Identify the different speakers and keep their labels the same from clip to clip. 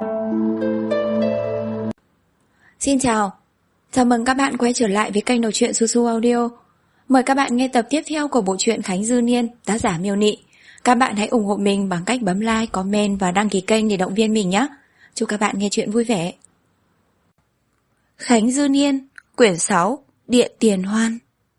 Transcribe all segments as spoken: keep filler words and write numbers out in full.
Speaker 1: Xin chào, chào mừng các bạn quay trở lại với kênh đọc truyện Su Su Audio. Mời các bạn nghe tập tiếp theo của bộ truyện Khánh Dư Niên, tác giả Miêu Nị. Các bạn hãy ủng hộ mình bằng cách bấm like, comment và đăng ký kênh để động viên mình nhé. Chúc các bạn nghe truyện vui vẻ. Khánh Dư Niên, quyển sáu, Điện Tiền Hoan.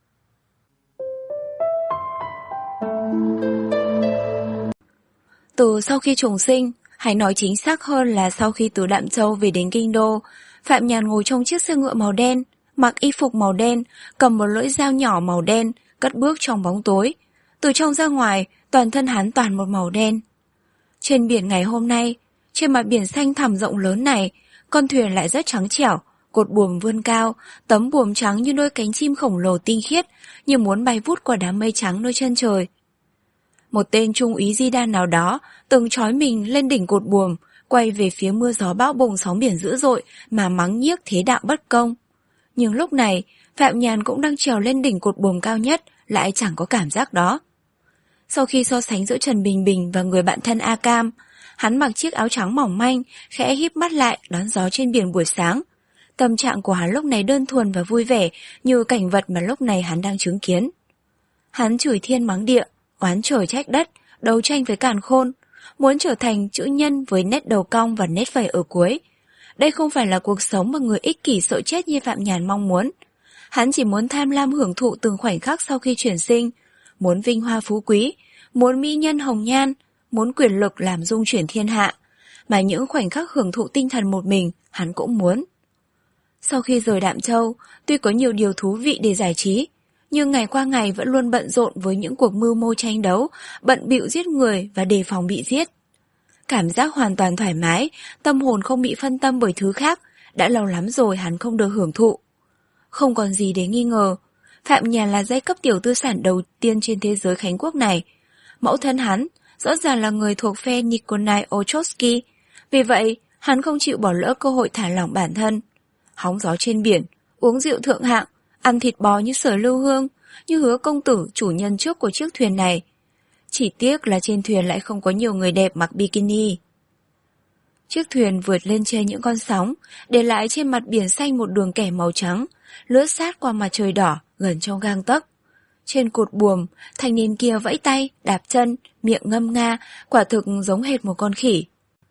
Speaker 1: Từ sau khi trùng sinh, hay nói chính xác hơn là sau khi từ Đạm Châu về đến Kinh Đô, Phạm Nhàn ngồi trong chiếc xe ngựa màu đen, mặc y phục màu đen, cầm một lưỡi dao nhỏ màu đen, cất bước trong bóng tối. Từ trong ra ngoài, toàn thân hắn toàn một màu đen. Trên biển ngày hôm nay, trên mặt biển xanh thẳm rộng lớn này, con thuyền lại rất trắng trẻo, cột buồm vươn cao, tấm buồm trắng như đôi cánh chim khổng lồ tinh khiết, như muốn bay vút qua đám mây trắng nơi chân trời. Một tên trung úy Di Đan nào đó từng trói mình lên đỉnh cột buồm, quay về phía mưa gió bão bùng sóng biển dữ dội mà mắng nhiếc thế đạo bất công. Nhưng lúc này, Phạm Nhàn cũng đang trèo lên đỉnh cột buồm cao nhất, lại chẳng có cảm giác đó. Sau khi so sánh giữa Trần Bình Bình và người bạn thân A Cam, hắn mặc chiếc áo trắng mỏng manh, khẽ híp mắt lại đón gió trên biển buổi sáng. Tâm trạng của hắn lúc này đơn thuần và vui vẻ, như cảnh vật mà lúc này hắn đang chứng kiến. Hắn chửi thiên mắng địa, oán trời trách đất, đấu tranh với càn khôn, muốn trở thành chữ nhân với nét đầu cong và nét phẩy ở cuối. Đây không phải là cuộc sống mà người ích kỷ sợ chết như Phạm Nhàn mong muốn. Hắn chỉ muốn tham lam hưởng thụ từng khoảnh khắc sau khi chuyển sinh, muốn vinh hoa phú quý, muốn mỹ nhân hồng nhan, muốn quyền lực làm dung chuyển thiên hạ, mà những khoảnh khắc hưởng thụ tinh thần một mình, hắn cũng muốn. Sau khi rời Đạm Châu, tuy có nhiều điều thú vị để giải trí, nhưng ngày qua ngày vẫn luôn bận rộn với những cuộc mưu mô tranh đấu, bận bịu giết người và đề phòng bị giết. Cảm giác hoàn toàn thoải mái, tâm hồn không bị phân tâm bởi thứ khác, đã lâu lắm rồi hắn không được hưởng thụ. Không còn gì để nghi ngờ, Phạm Nhàn là giai cấp tiểu tư sản đầu tiên trên thế giới Khánh Quốc này. Mẫu thân hắn rõ ràng là người thuộc phe Nikolai Ochotski, vì vậy hắn không chịu bỏ lỡ cơ hội thả lỏng bản thân. Hóng gió trên biển, uống rượu thượng hạng, ăn thịt bò như Sở Lưu Hương, như Hứa công tử chủ nhân trước của chiếc thuyền này. Chỉ tiếc là trên thuyền lại không có nhiều người đẹp mặc bikini. Chiếc thuyền vượt lên trên những con sóng, để lại trên mặt biển xanh một đường kẻ màu trắng, lướt sát qua mặt trời đỏ, gần trong gang tấc. Trên cột buồm, thanh niên kia vẫy tay, đạp chân, miệng ngâm nga, quả thực giống hệt một con khỉ.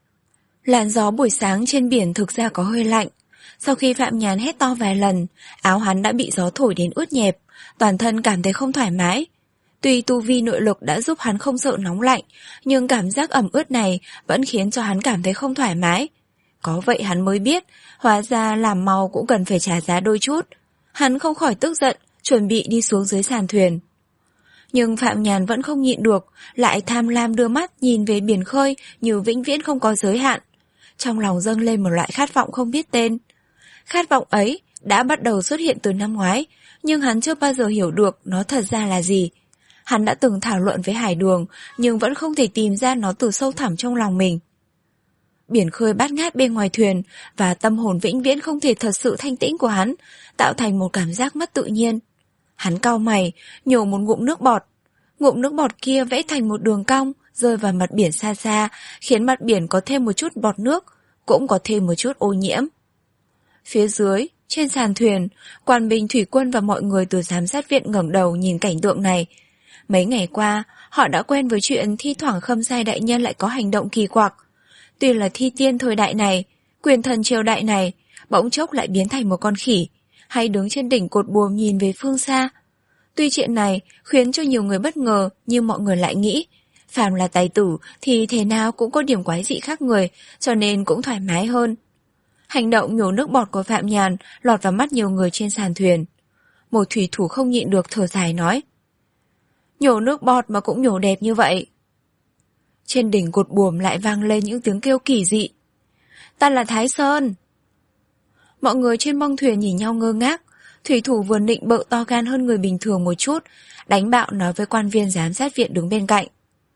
Speaker 1: Làn gió buổi sáng trên biển thực ra có hơi lạnh. Sau khi Phạm Nhàn hét to vài lần, áo hắn đã bị gió thổi đến ướt nhẹp, toàn thân cảm thấy không thoải mái. Tuy tu vi nội lực đã giúp hắn không sợ nóng lạnh, nhưng cảm giác ẩm ướt này vẫn khiến cho hắn cảm thấy không thoải mái. Có vậy hắn mới biết, hóa ra làm màu cũng cần phải trả giá đôi chút. Hắn không khỏi tức giận, chuẩn bị đi xuống dưới sàn thuyền. Nhưng Phạm Nhàn vẫn không nhịn được, lại tham lam đưa mắt nhìn về biển khơi như vĩnh viễn không có giới hạn. Trong lòng dâng lên một loại khát vọng không biết tên. Khát vọng ấy đã bắt đầu xuất hiện từ năm ngoái, nhưng hắn chưa bao giờ hiểu được nó thật ra là gì. Hắn đã từng thảo luận với Hải Đường, nhưng vẫn không thể tìm ra nó từ sâu thẳm trong lòng mình. Biển khơi bát ngát bên ngoài thuyền và tâm hồn vĩnh viễn không thể thật sự thanh tĩnh của hắn tạo thành một cảm giác mất tự nhiên. Hắn cau mày, nhổ một ngụm nước bọt. Ngụm nước bọt kia vẽ thành một đường cong, rơi vào mặt biển xa xa, khiến mặt biển có thêm một chút bọt nước, cũng có thêm một chút ô nhiễm. Phía dưới, trên sàn thuyền, quan binh thủy quân và mọi người từ giám sát viện ngẩng đầu nhìn cảnh tượng này. Mấy ngày qua, họ đã quen với chuyện thi thoảng Khâm Sai đại nhân lại có hành động kỳ quặc. Tuy là thi tiên thời đại này, quyền thần triều đại này, bỗng chốc lại biến thành một con khỉ, hay đứng trên đỉnh cột buồm nhìn về phương xa. Tuy chuyện này khiến cho nhiều người bất ngờ, nhưng mọi người lại nghĩ, phàm là tài tử thì thế nào cũng có điểm quái dị khác người, cho nên cũng thoải mái hơn. Hành động nhổ nước bọt của Phạm Nhàn lọt vào mắt nhiều người trên sàn thuyền. Một thủy thủ không nhịn được thở dài nói, nhổ nước bọt mà cũng nhổ đẹp như vậy. Trên đỉnh cột buồm lại vang lên những tiếng kêu kỳ dị. Ta là Thái Sơn. Mọi người trên bong thuyền nhìn nhau ngơ ngác. Thủy thủ vừa nịnh bợ to gan hơn người bình thường một chút, đánh bạo nói với quan viên giám sát viện đứng bên cạnh.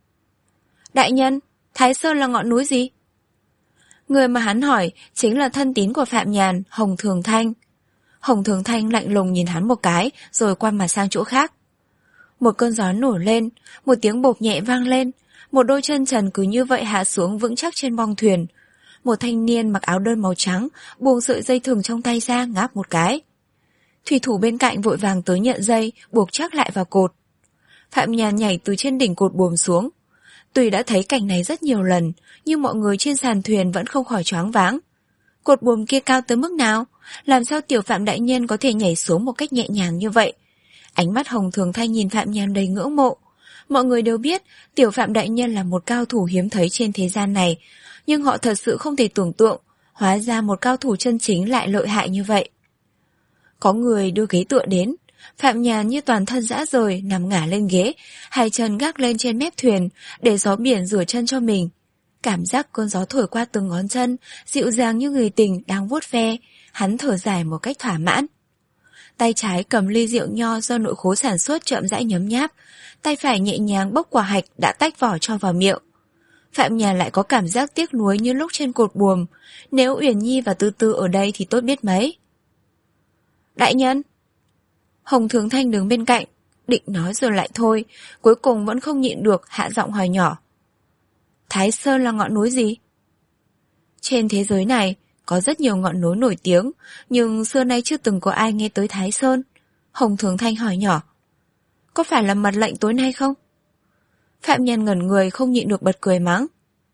Speaker 1: Đại nhân, Thái Sơn là ngọn núi gì? Người mà hắn hỏi chính là thân tín của Phạm Nhàn, Hồng Thường Thanh. Hồng Thường Thanh lạnh lùng nhìn hắn một cái, rồi quay mặt sang chỗ khác. Một cơn gió nổi lên, một tiếng bộp nhẹ vang lên, một đôi chân trần cứ như vậy hạ xuống vững chắc trên bong thuyền. một thanh niên mặc áo đơn màu trắng buông sợi dây thừng trong tay ra ngáp một cái. Thủy thủ bên cạnh vội vàng tới nhận dây, buộc chắc lại vào cột. Phạm Nhàn nhảy từ trên đỉnh cột buồm xuống. Tuy đã thấy cảnh này rất nhiều lần, nhưng mọi người trên sàn thuyền vẫn không khỏi choáng váng. Cột buồm kia cao tới mức nào? Làm sao tiểu Phạm đại nhân có thể nhảy xuống một cách nhẹ nhàng như vậy? Ánh mắt Hồng Thường Thanh nhìn Phạm Nhàn đầy ngưỡng mộ. Mọi người đều biết tiểu Phạm đại nhân là một cao thủ hiếm thấy trên thế gian này, nhưng họ thật sự không thể tưởng tượng, hóa ra một cao thủ chân chính lại lợi hại như vậy. Có người đưa ghế tựa đến, Phạm Nhàn như toàn thân rã rời nằm ngả lên ghế, hai chân gác lên trên mép thuyền để gió biển rửa chân cho mình. Cảm giác cơn gió thổi qua từng ngón chân, dịu dàng như người tình đang vuốt ve, hắn thở dài một cách thỏa mãn. Tay trái cầm ly rượu nho do nội khố sản xuất chậm rãi nhấm nháp, tay phải nhẹ nhàng bốc quả hạch đã tách vỏ cho vào miệng. Phạm Nhàn lại có cảm giác tiếc nuối như lúc trên cột buồm, nếu Uyển Nhi và Tư Tư ở đây thì tốt biết mấy. Đại nhân! Hồng Thường Thanh đứng bên cạnh, định nói rồi lại thôi, cuối cùng vẫn không nhịn được hạ giọng hỏi nhỏ. Thái Sơn là ngọn núi gì? Trên thế giới này có rất nhiều ngọn núi nổi tiếng, nhưng xưa nay chưa từng có ai nghe tới Thái Sơn. Hồng Thường Thanh hỏi nhỏ. Có phải là mật lệnh tối nay không? Phạm Nhàn ngẩn người không nhịn được bật cười mắng.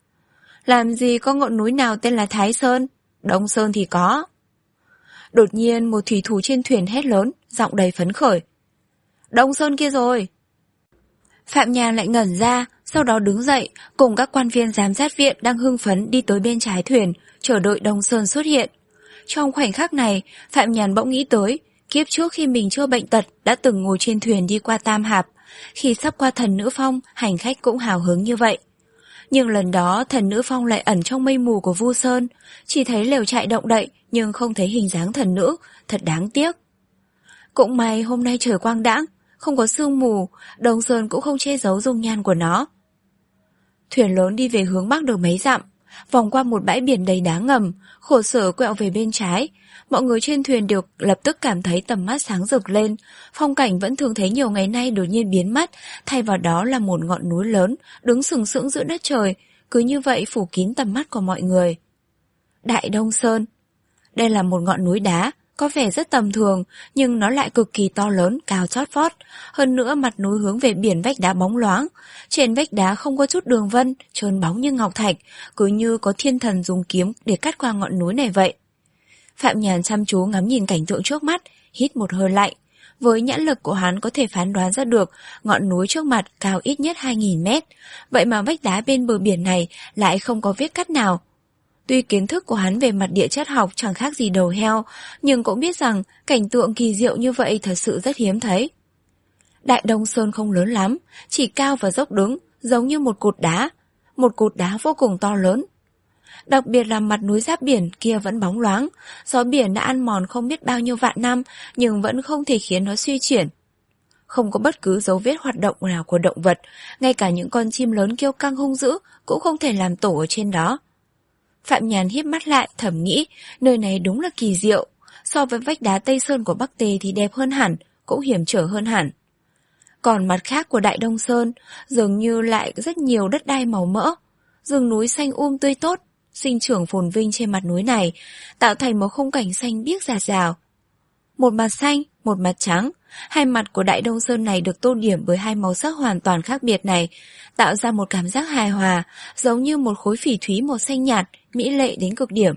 Speaker 1: Làm gì có ngọn núi nào tên là Thái Sơn? Đông Sơn thì có. Đột nhiên một thủy thủ trên thuyền hét lớn, giọng đầy phấn khởi. Đông Sơn kia rồi! Phạm Nhàn lại ngẩn ra, sau đó đứng dậy, cùng các quan viên giám sát viện đang hưng phấn đi tới bên trái thuyền, chờ đợi Đông Sơn xuất hiện. Trong khoảnh khắc này, Phạm Nhàn bỗng nghĩ tới, kiếp trước khi mình chưa bệnh tật đã từng ngồi trên thuyền đi qua Tam Hạp, khi sắp qua Thần Nữ Phong, hành khách cũng hào hứng như vậy. Nhưng lần đó Thần Nữ Phong lại ẩn trong mây mù của Vu Sơn, chỉ thấy lều trại động đậy nhưng không thấy hình dáng thần nữ, thật đáng tiếc. Cũng may hôm nay trời quang đãng, không có sương mù, Đông Sơn cũng không che giấu dung nhan của nó. Thuyền lớn đi về hướng bắc được mấy dặm, vòng qua một bãi biển đầy đá ngầm, khổ sở quẹo về bên trái. Mọi người trên thuyền đều lập tức cảm thấy tầm mắt sáng rực lên, phong cảnh vẫn thường thấy nhiều ngày nay đột nhiên biến mất, thay vào đó là một ngọn núi lớn, đứng sừng sững giữa đất trời, cứ như vậy phủ kín tầm mắt của mọi người. Đại Đông Sơn. Đây là một ngọn núi đá, có vẻ rất tầm thường, nhưng nó lại cực kỳ to lớn, cao chót vót. Hơn nữa mặt núi hướng về biển, vách đá bóng loáng. Trên vách đá không có chút đường vân, trơn bóng như ngọc thạch, cứ như có thiên thần dùng kiếm để cắt qua ngọn núi này vậy. Phạm Nhàn chăm chú ngắm nhìn cảnh tượng trước mắt, hít một hơi lạnh. Với nhãn lực của hắn có thể phán đoán ra được ngọn núi trước mặt cao ít nhất hai nghìn mét, vậy mà vách đá bên bờ biển này lại không có vết cắt nào. Tuy kiến thức của hắn về mặt địa chất học chẳng khác gì đầu heo, nhưng cũng biết rằng cảnh tượng kỳ diệu như vậy thật sự rất hiếm thấy. Đại Đông Sơn không lớn lắm, chỉ cao và dốc đứng, giống như một cột đá, một cột đá vô cùng to lớn. Đặc biệt là mặt núi giáp biển kia vẫn bóng loáng, gió biển đã ăn mòn không biết bao nhiêu vạn năm nhưng vẫn không thể khiến nó suy chuyển. Không có bất cứ dấu vết hoạt động nào của động vật, ngay cả những con chim lớn kiêu căng hung dữ cũng không thể làm tổ ở trên đó. Phạm Nhàn híp mắt lại thầm nghĩ, nơi này đúng là kỳ diệu, so với vách đá Tây Sơn của Bắc Tề thì đẹp hơn hẳn, cũng hiểm trở hơn hẳn. Còn mặt khác của Đại Đông Sơn, dường như lại rất nhiều đất đai màu mỡ, rừng núi xanh um tươi tốt, sinh trưởng phồn vinh trên mặt núi này, tạo thành một khung cảnh xanh biếc rạt rào. Một mặt xanh, một mặt trắng, hai mặt của Đại Đông Sơn này được tô điểm với hai màu sắc hoàn toàn khác biệt này, tạo ra một cảm giác hài hòa, giống như một khối phỉ thúy màu xanh nhạt, mỹ lệ đến cực điểm.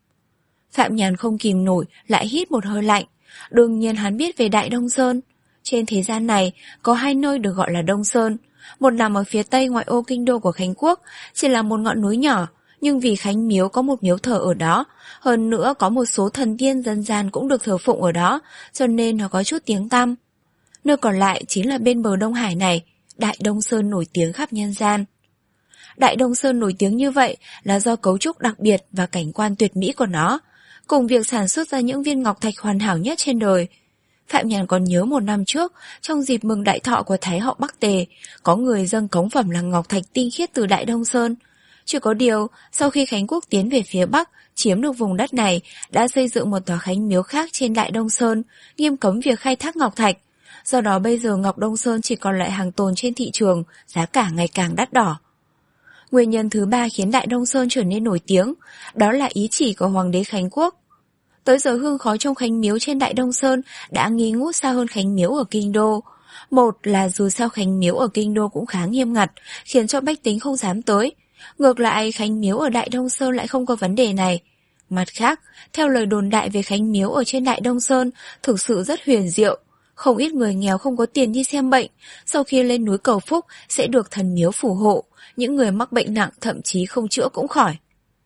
Speaker 1: Phạm Nhàn không kìm nổi, lại hít một hơi lạnh. Đương nhiên hắn biết về Đại Đông Sơn. Trên thế gian này, có hai nơi được gọi là Đông Sơn. Một nằm ở phía tây ngoại ô kinh đô của Khánh Quốc, chỉ là một ngọn núi nhỏ, nhưng vì Khánh Miếu có một miếu thờ ở đó, hơn nữa có một số thần tiên dân gian cũng được thờ phụng ở đó, cho nên nó có chút tiếng tăm. Nơi còn lại chính là bên bờ Đông Hải này, Đại Đông Sơn nổi tiếng khắp nhân gian. Đại Đông Sơn nổi tiếng như vậy là do cấu trúc đặc biệt và cảnh quan tuyệt mỹ của nó, cùng việc sản xuất ra những viên ngọc thạch hoàn hảo nhất trên đời. Phạm Nhàn còn nhớ một năm trước, trong dịp mừng đại thọ của Thái hậu Bắc Tề, có người dâng cống phẩm là ngọc thạch tinh khiết từ Đại Đông Sơn. Chỉ có điều, sau khi Khánh Quốc tiến về phía Bắc, chiếm được vùng đất này, đã xây dựng một tòa Khánh Miếu khác trên Đại Đông Sơn, nghiêm cấm việc khai thác ngọc thạch. Do đó bây giờ ngọc Đông Sơn chỉ còn lại hàng tồn trên thị trường, giá cả ngày càng đắt đỏ. Nguyên nhân thứ ba khiến Đại Đông Sơn trở nên nổi tiếng, đó là ý chỉ của Hoàng đế Khánh Quốc. Tới giờ hương khói trong Khánh Miếu trên Đại Đông Sơn đã nghi ngút xa hơn Khánh Miếu ở Kinh Đô. Một là dù sao Khánh Miếu ở Kinh Đô cũng khá nghiêm ngặt, khiến cho bách tính không dám tới. Ngược lại, Khánh Miếu ở Đại Đông Sơn lại không có vấn đề này. Mặt khác, theo lời đồn đại về Khánh Miếu ở trên Đại Đông Sơn, thực sự rất huyền diệu. Không ít người nghèo không có tiền đi xem bệnh, sau khi lên núi cầu phúc sẽ được thần miếu phù hộ, những người mắc bệnh nặng thậm chí không chữa cũng khỏi.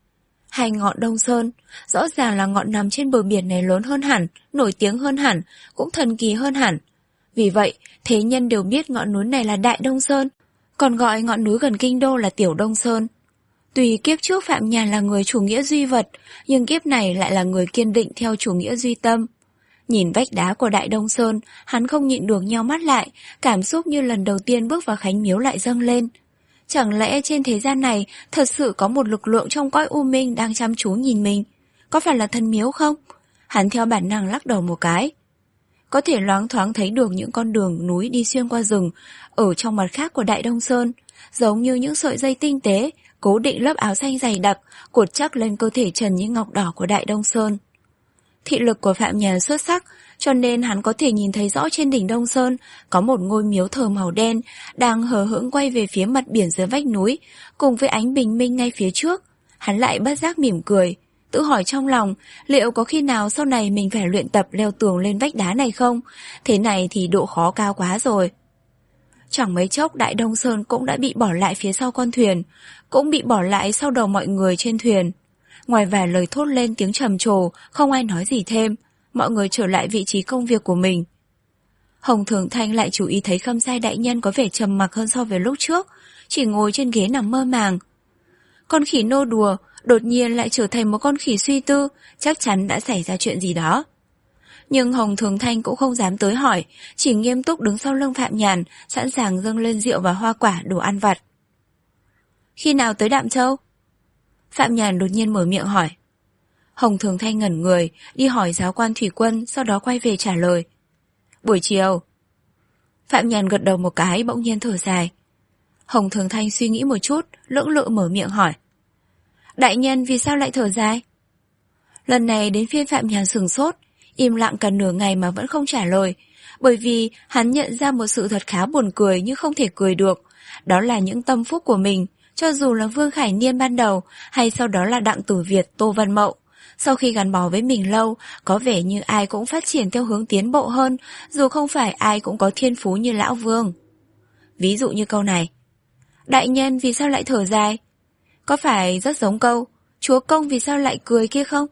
Speaker 1: Hai ngọn Đông Sơn, rõ ràng là ngọn nằm trên bờ biển này lớn hơn hẳn, nổi tiếng hơn hẳn, cũng thần kỳ hơn hẳn. Vì vậy, thế nhân đều biết ngọn núi này là Đại Đông Sơn, còn gọi ngọn núi gần Kinh Đô là Tiểu Đông Sơn. Tuy kiếp trước Phạm Nhàn là người chủ nghĩa duy vật, nhưng kiếp này lại là người kiên định theo chủ nghĩa duy tâm. Nhìn vách đá của Đại Đông Sơn, hắn không nhịn được nheo mắt lại, cảm xúc như lần đầu tiên bước vào Khánh Miếu lại dâng lên. Chẳng lẽ trên thế gian này thật sự có một lực lượng trong cõi u minh đang chăm chú nhìn mình? Có phải là thần miếu không? Hắn theo bản năng lắc đầu một cái. Có thể loáng thoáng thấy được những con đường núi đi xuyên qua rừng ở trong mặt khác của Đại Đông Sơn, giống như những sợi dây tinh tế, cố định lớp áo xanh dày đặc, cột chắc lên cơ thể trần như ngọc đỏ của Đại Đông Sơn. Thị lực của Phạm Nhàn xuất sắc, cho nên hắn có thể nhìn thấy rõ trên đỉnh Đông Sơn có một ngôi miếu thờ màu đen đang hờ hững quay về phía mặt biển dưới vách núi, cùng với ánh bình minh ngay phía trước. Hắn lại bất giác mỉm cười, tự hỏi trong lòng liệu có khi nào sau này mình phải luyện tập leo tường lên vách đá này không? Thế này thì độ khó cao quá rồi. Chẳng mấy chốc Đại Đông Sơn cũng đã bị bỏ lại phía sau con thuyền, cũng bị bỏ lại sau đầu mọi người trên thuyền. Ngoài vài lời thốt lên tiếng trầm trồ, không ai nói gì thêm, mọi người trở lại vị trí công việc của mình. Hồng Thường Thanh lại chú ý thấy Khâm Sai đại nhân có vẻ trầm mặc hơn so với lúc trước, chỉ ngồi trên ghế nằm mơ màng. Con khỉ nô đùa, đột nhiên lại trở thành một con khỉ suy tư, chắc chắn đã xảy ra chuyện gì đó. Nhưng Hồng Thường Thanh cũng không dám tới hỏi, chỉ nghiêm túc đứng sau lưng Phạm Nhàn, sẵn sàng dâng lên rượu và hoa quả đồ ăn vặt. Khi nào tới Đạm Châu? Phạm Nhàn đột nhiên mở miệng hỏi. Hồng Thường Thanh ngẩn người, đi hỏi giáo quan thủy quân, sau đó quay về trả lời. Buổi chiều. Phạm Nhàn gật đầu một cái, bỗng nhiên thở dài. Hồng Thường Thanh suy nghĩ một chút, lưỡng lự mở miệng hỏi. Đại nhân vì sao lại thở dài? Lần này đến phiên Phạm Nhàn sửng sốt, im lặng cả nửa ngày mà vẫn không trả lời, bởi vì hắn nhận ra một sự thật khá buồn cười nhưng không thể cười được. Đó là những tâm phúc của mình, cho dù là Vương Khải Niên ban đầu hay sau đó là Đặng Tử Việt, Tô Văn Mậu. Sau khi gắn bó với mình lâu, có vẻ như ai cũng phát triển theo hướng tiến bộ hơn, dù không phải ai cũng có thiên phú như Lão Vương. Ví dụ như câu này. Đại nhân vì sao lại thở dài? Có phải rất giống câu Chúa Công vì sao lại cười kia không?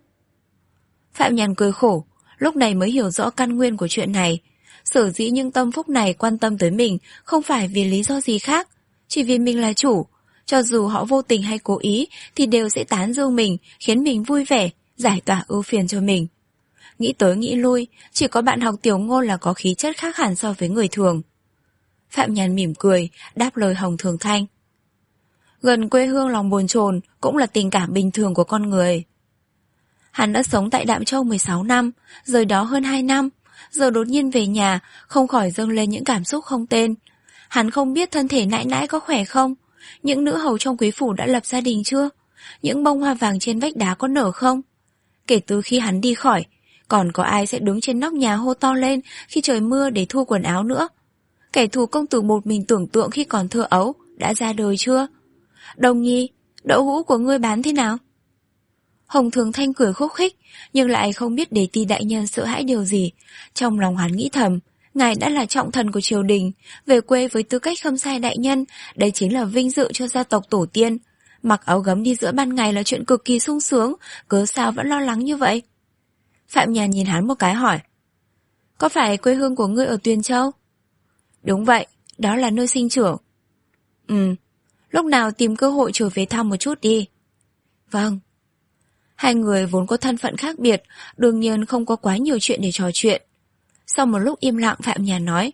Speaker 1: Phạm Nhàn cười khổ, lúc này mới hiểu rõ căn nguyên của chuyện này. Sở dĩ những tâm phúc này quan tâm tới mình không phải vì lý do gì khác, chỉ vì mình là chủ. Cho dù họ vô tình hay cố ý thì đều sẽ tán dương mình, khiến mình vui vẻ, giải tỏa ưu phiền cho mình. Nghĩ tới nghĩ lui, chỉ có bạn học tiểu Ngôn là có khí chất khác hẳn so với người thường. Phạm Nhàn mỉm cười, đáp lời Hồng Thường Thanh. Gần quê hương lòng bồn chồn cũng là tình cảm bình thường của con người. Hắn đã sống tại Đạm Châu mười sáu năm, rời đó hơn hai năm, giờ đột nhiên về nhà, không khỏi dâng lên những cảm xúc không tên. Hắn không biết thân thể nãi nãi có khỏe không, những nữ hầu trong quý phủ đã lập gia đình chưa, những bông hoa vàng trên vách đá có nở không. Kể từ khi hắn đi khỏi, còn có ai sẽ đứng trên nóc nhà hô to lên khi trời mưa để thu quần áo nữa. Kẻ thù công tử một mình tưởng tượng khi còn thơ ấu đã ra đời chưa? Đồng Nhi, đậu hũ của ngươi bán thế nào? Hồng Thường Thanh cười khúc khích, nhưng lại không biết Đề Ti đại nhân sợ hãi điều gì. Trong lòng hắn nghĩ thầm, ngài đã là trọng thần của triều đình, về quê với tư cách Khâm Sai đại nhân, đây chính là vinh dự cho gia tộc tổ tiên. Mặc áo gấm đi giữa ban ngày là chuyện cực kỳ sung sướng, cớ sao vẫn lo lắng như vậy? Phạm Nhàn nhìn hắn một cái hỏi. Có phải quê hương của ngươi ở Tuyền Châu? Đúng vậy, đó là nơi sinh trưởng. Ừ, lúc nào tìm cơ hội trở về thăm một chút đi. Vâng. Hai người vốn có thân phận khác biệt, đương nhiên không có quá nhiều chuyện để trò chuyện. Sau một lúc im lặng, Phạm Nhàn nói.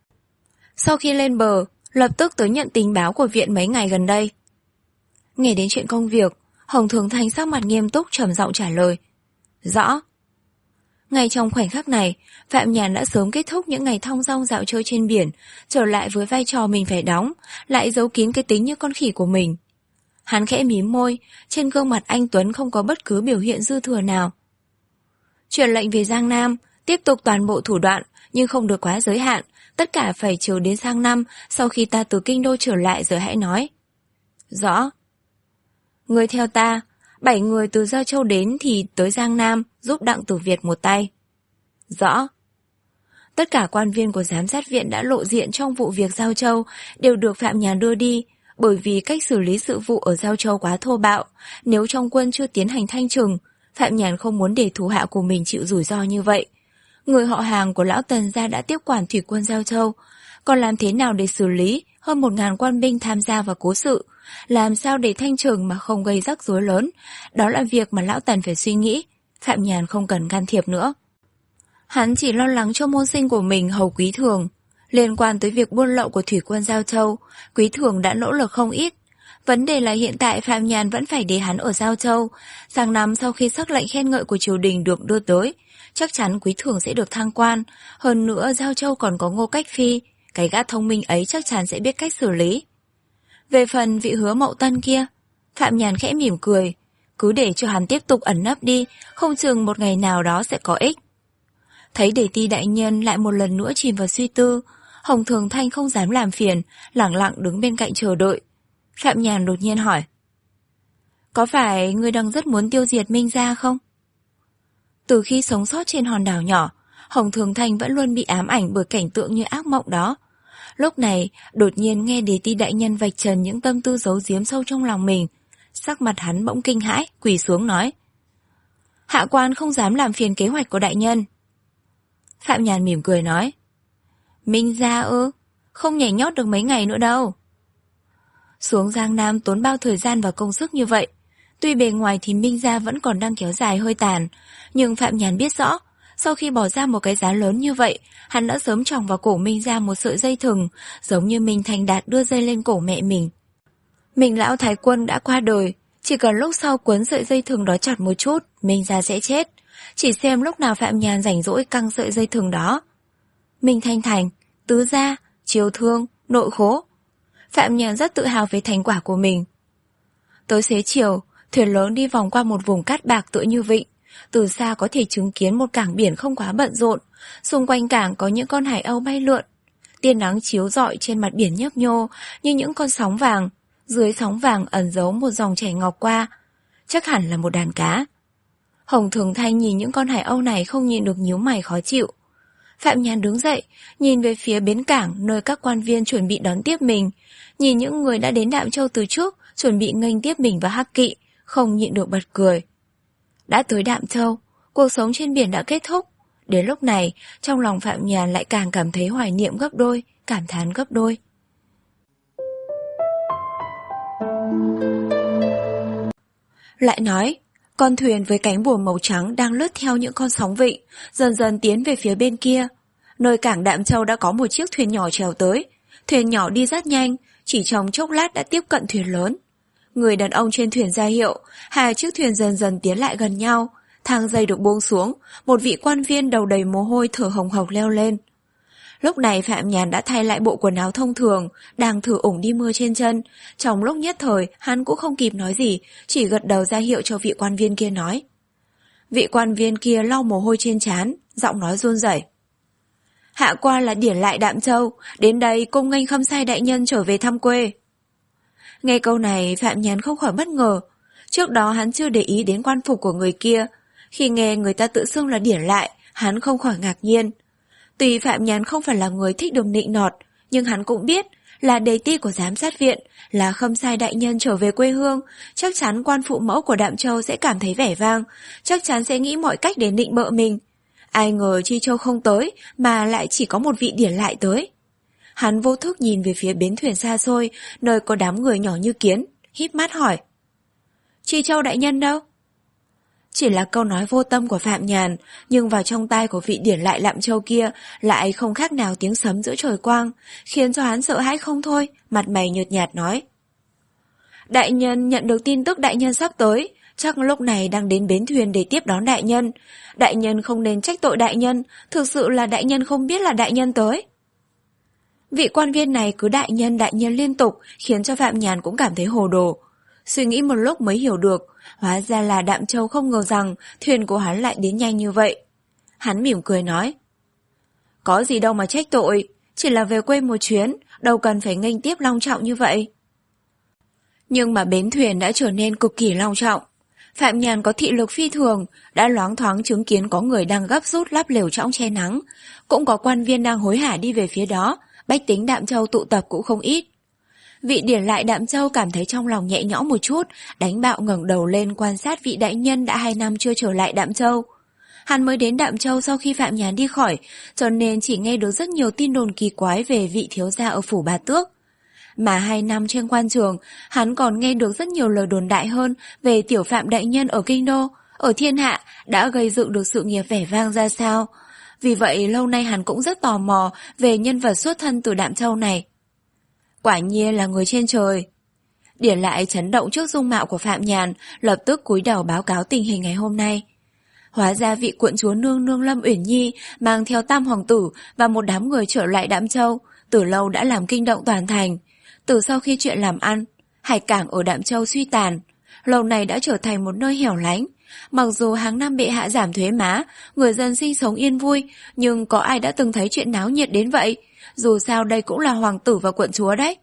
Speaker 1: Sau khi lên bờ, lập tức tới nhận tình báo của viện mấy ngày gần đây. Nghe đến chuyện công việc, Hồng Thường Thanh sắc mặt nghiêm túc trầm giọng trả lời. Rõ. Ngay trong khoảnh khắc này, Phạm Nhàn đã sớm kết thúc những ngày thong dong dạo chơi trên biển, trở lại với vai trò mình phải đóng, lại giấu kín cái tính như con khỉ của mình. Hắn khẽ mím môi, trên gương mặt anh Tuấn không có bất cứ biểu hiện dư thừa nào. Truyền lệnh về Giang Nam, tiếp tục toàn bộ thủ đoạn, nhưng không được quá giới hạn, tất cả phải chờ đến sang năm, sau khi ta từ kinh đô trở lại rồi hãy nói. Rõ. Người theo ta, bảy người từ Giao Châu đến thì tới Giang Nam, giúp Đặng Tử Việt một tay. Rõ. Tất cả quan viên của giám sát viện đã lộ diện trong vụ việc Giao Châu đều được Phạm Nhàn đưa đi, bởi vì cách xử lý sự vụ ở Giao Châu quá thô bạo, nếu trong quân chưa tiến hành thanh trừng, Phạm Nhàn không muốn để thủ hạ của mình chịu rủi ro như vậy. Người họ hàng của lão Tần gia đã tiếp quản thủy quân Giao Châu, còn làm thế nào để xử lý hơn một ngàn quan binh tham gia vào cố sự, làm sao để thanh trừng mà không gây rắc rối lớn, đó là việc mà lão Tần phải suy nghĩ, Phạm Nhàn không cần can thiệp nữa. Hắn chỉ lo lắng cho môn sinh của mình Hầu Quý Thường. Liên quan tới việc buôn lậu của thủy quân Giao Châu, Quý Thường đã nỗ lực không ít. Vấn đề là hiện tại Phạm Nhàn vẫn phải để hắn ở Giao Châu. Sang năm sau khi sắc lệnh khen ngợi của triều đình được đưa tới, chắc chắn Quý Thường sẽ được thăng quan. Hơn nữa Giao Châu còn có Ngô Cách Phi, cái gã thông minh ấy chắc chắn sẽ biết cách xử lý. Về phần vị Hứa Mậu Tân kia, Phạm Nhàn khẽ mỉm cười. Cứ để cho hắn tiếp tục ẩn nấp đi, không chừng một ngày nào đó sẽ có ích. Thấy Đề Ti đại nhân lại một lần nữa chìm vào suy tư, Hồng Thường Thanh không dám làm phiền, lẳng lặng đứng bên cạnh chờ đợi. Phạm Nhàn đột nhiên hỏi. Có phải ngươi đang rất muốn tiêu diệt Minh gia không? Từ khi sống sót trên hòn đảo nhỏ, Hồng Thường Thanh vẫn luôn bị ám ảnh bởi cảnh tượng như ác mộng đó. Lúc này, đột nhiên nghe Đề Ti đại nhân vạch trần những tâm tư giấu giếm sâu trong lòng mình. Sắc mặt hắn bỗng kinh hãi, quỳ xuống nói. Hạ quan không dám làm phiền kế hoạch của đại nhân. Phạm Nhàn mỉm cười nói. Minh gia ư? Không nhảy nhót được mấy ngày nữa đâu. Xuống Giang Nam tốn bao thời gian và công sức như vậy. Tuy bề ngoài thì Minh gia vẫn còn đang kéo dài hơi tàn, nhưng Phạm Nhàn biết rõ, sau khi bỏ ra một cái giá lớn như vậy, hắn đã sớm tròng vào cổ Minh gia một sợi dây thừng, giống như Minh Thành Đạt đưa dây lên cổ mẹ mình. Mình lão thái quân đã qua đời, chỉ cần lúc sau quấn sợi dây thừng đó chặt một chút, Minh gia sẽ chết. Chỉ xem lúc nào Phạm Nhàn rảnh rỗi căng sợi dây thừng đó. Minh Thanh Thành, Tứ Gia, Triều Thương, Nội Khố. Phạm Nhàn rất tự hào về thành quả của mình. Tới xế chiều, thuyền lớn đi vòng qua một vùng cát bạc tựa như vịnh. Từ xa có thể chứng kiến một cảng biển không quá bận rộn. Xung quanh cảng có những con hải âu bay lượn. Tia nắng chiếu rọi trên mặt biển nhấp nhô như những con sóng vàng. Dưới sóng vàng ẩn giấu một dòng chảy ngọc qua. Chắc hẳn là một đàn cá. Hồng Thường Thanh nhìn những con hải âu này không nhìn được nhíu mày khó chịu. Phạm Nhàn đứng dậy, nhìn về phía bến cảng nơi các quan viên chuẩn bị đón tiếp mình. Nhìn những người đã đến Đạm Châu từ trước, chuẩn bị nghênh tiếp mình và Hắc Kỵ, không nhịn được bật cười. Đã tới Đạm Châu, cuộc sống trên biển đã kết thúc. Đến lúc này, trong lòng Phạm Nhàn lại càng cảm thấy hoài niệm gấp đôi, cảm thán gấp đôi. Lại nói, con thuyền với cánh buồm màu trắng đang lướt theo những con sóng vịnh, dần dần tiến về phía bên kia. Nơi cảng Đạm Châu đã có một chiếc thuyền nhỏ trèo tới. Thuyền nhỏ đi rất nhanh, chỉ trong chốc lát đã tiếp cận thuyền lớn. Người đàn ông trên thuyền ra hiệu, hai chiếc thuyền dần dần tiến lại gần nhau. Thang dây được buông xuống, một vị quan viên đầu đầy mồ hôi thở hồng hộc leo lên. Lúc này Phạm Nhàn đã thay lại bộ quần áo thông thường, đang thử ủng đi mưa trên chân. Trong lúc nhất thời, hắn cũng không kịp nói gì, chỉ gật đầu ra hiệu cho vị quan viên kia nói. Vị quan viên kia lau mồ hôi trên trán, giọng nói run rẩy. Hạ quan là điển lại Đạm Châu, đến đây cung nghênh Khâm Sai đại nhân trở về thăm quê. Nghe câu này, Phạm Nhàn không khỏi bất ngờ. Trước đó hắn chưa để ý đến quan phục của người kia. Khi nghe người ta tự xưng là điển lại, hắn không khỏi ngạc nhiên. Tuy Phạm Nhàn không phải là người thích được nịnh nọt, nhưng hắn cũng biết là đề ti của giám sát viện, là Khâm Sai đại nhân trở về quê hương, chắc chắn quan phụ mẫu của Đạm Châu sẽ cảm thấy vẻ vang, chắc chắn sẽ nghĩ mọi cách để nịnh bợ mình. Ai ngờ Chi Châu không tới, mà lại chỉ có một vị điển lại tới. Hắn vô thức nhìn về phía bến thuyền xa xôi, nơi có đám người nhỏ như kiến, híp mắt hỏi. Chi Châu đại nhân đâu? Chỉ là câu nói vô tâm của Phạm Nhàn, nhưng vào trong tai của vị điển lại Đạm Châu kia lại không khác nào tiếng sấm giữa trời quang, khiến cho hắn sợ hãi không thôi, mặt mày nhợt nhạt nói. Đại nhân nhận được tin tức đại nhân sắp tới, chắc lúc này đang đến bến thuyền để tiếp đón đại nhân. Đại nhân không nên trách tội đại nhân, thực sự là đại nhân không biết là đại nhân tới. Vị quan viên này cứ đại nhân đại nhân liên tục, khiến cho Phạm Nhàn cũng cảm thấy hồ đồ. Suy nghĩ một lúc mới hiểu được, hóa ra là Đạm Châu không ngờ rằng thuyền của hắn lại đến nhanh như vậy. Hắn mỉm cười nói, có gì đâu mà trách tội, chỉ là về quê một chuyến, đâu cần phải nghênh tiếp long trọng như vậy. Nhưng mà bến thuyền đã trở nên cực kỳ long trọng. Phạm Nhàn có thị lực phi thường, đã loáng thoáng chứng kiến có người đang gấp rút lắp lều trõng che nắng, cũng có quan viên đang hối hả đi về phía đó, bách tính Đạm Châu tụ tập cũng không ít. Vị điển lại Đạm Châu cảm thấy trong lòng nhẹ nhõm một chút, đánh bạo ngẩng đầu lên quan sát vị đại nhân đã hai năm chưa trở lại Đạm Châu. Hắn mới đến Đạm Châu sau khi Phạm Nhàn đi khỏi, cho nên chỉ nghe được rất nhiều tin đồn kỳ quái về vị thiếu gia ở phủ Bà Tước. Mà hai năm trên quan trường, hắn còn nghe được rất nhiều lời đồn đại hơn về tiểu Phạm đại nhân ở Kinh Đô, ở thiên hạ đã gây dựng được sự nghiệp vẻ vang ra sao. Vì vậy lâu nay hắn cũng rất tò mò về nhân vật xuất thân từ Đạm Châu này. Quả nhiên là người trên trời. Điển lại chấn động trước dung mạo của Phạm Nhàn, lập tức cúi đầu báo cáo tình hình ngày hôm nay. Hóa ra vị quận chúa nương nương Lâm Uyển Nhi mang theo tam hoàng tử và một đám người trở lại Đạm Châu, từ lâu đã làm kinh động toàn thành. Từ sau khi chuyện làm ăn, hải cảng ở Đạm Châu suy tàn, lâu này đã trở thành một nơi hẻo lánh. Mặc dù hàng năm bệ hạ giảm thuế má, người dân sinh sống yên vui, nhưng có ai đã từng thấy chuyện náo nhiệt đến vậy? Dù sao đây cũng là hoàng tử và quận chúa đấy.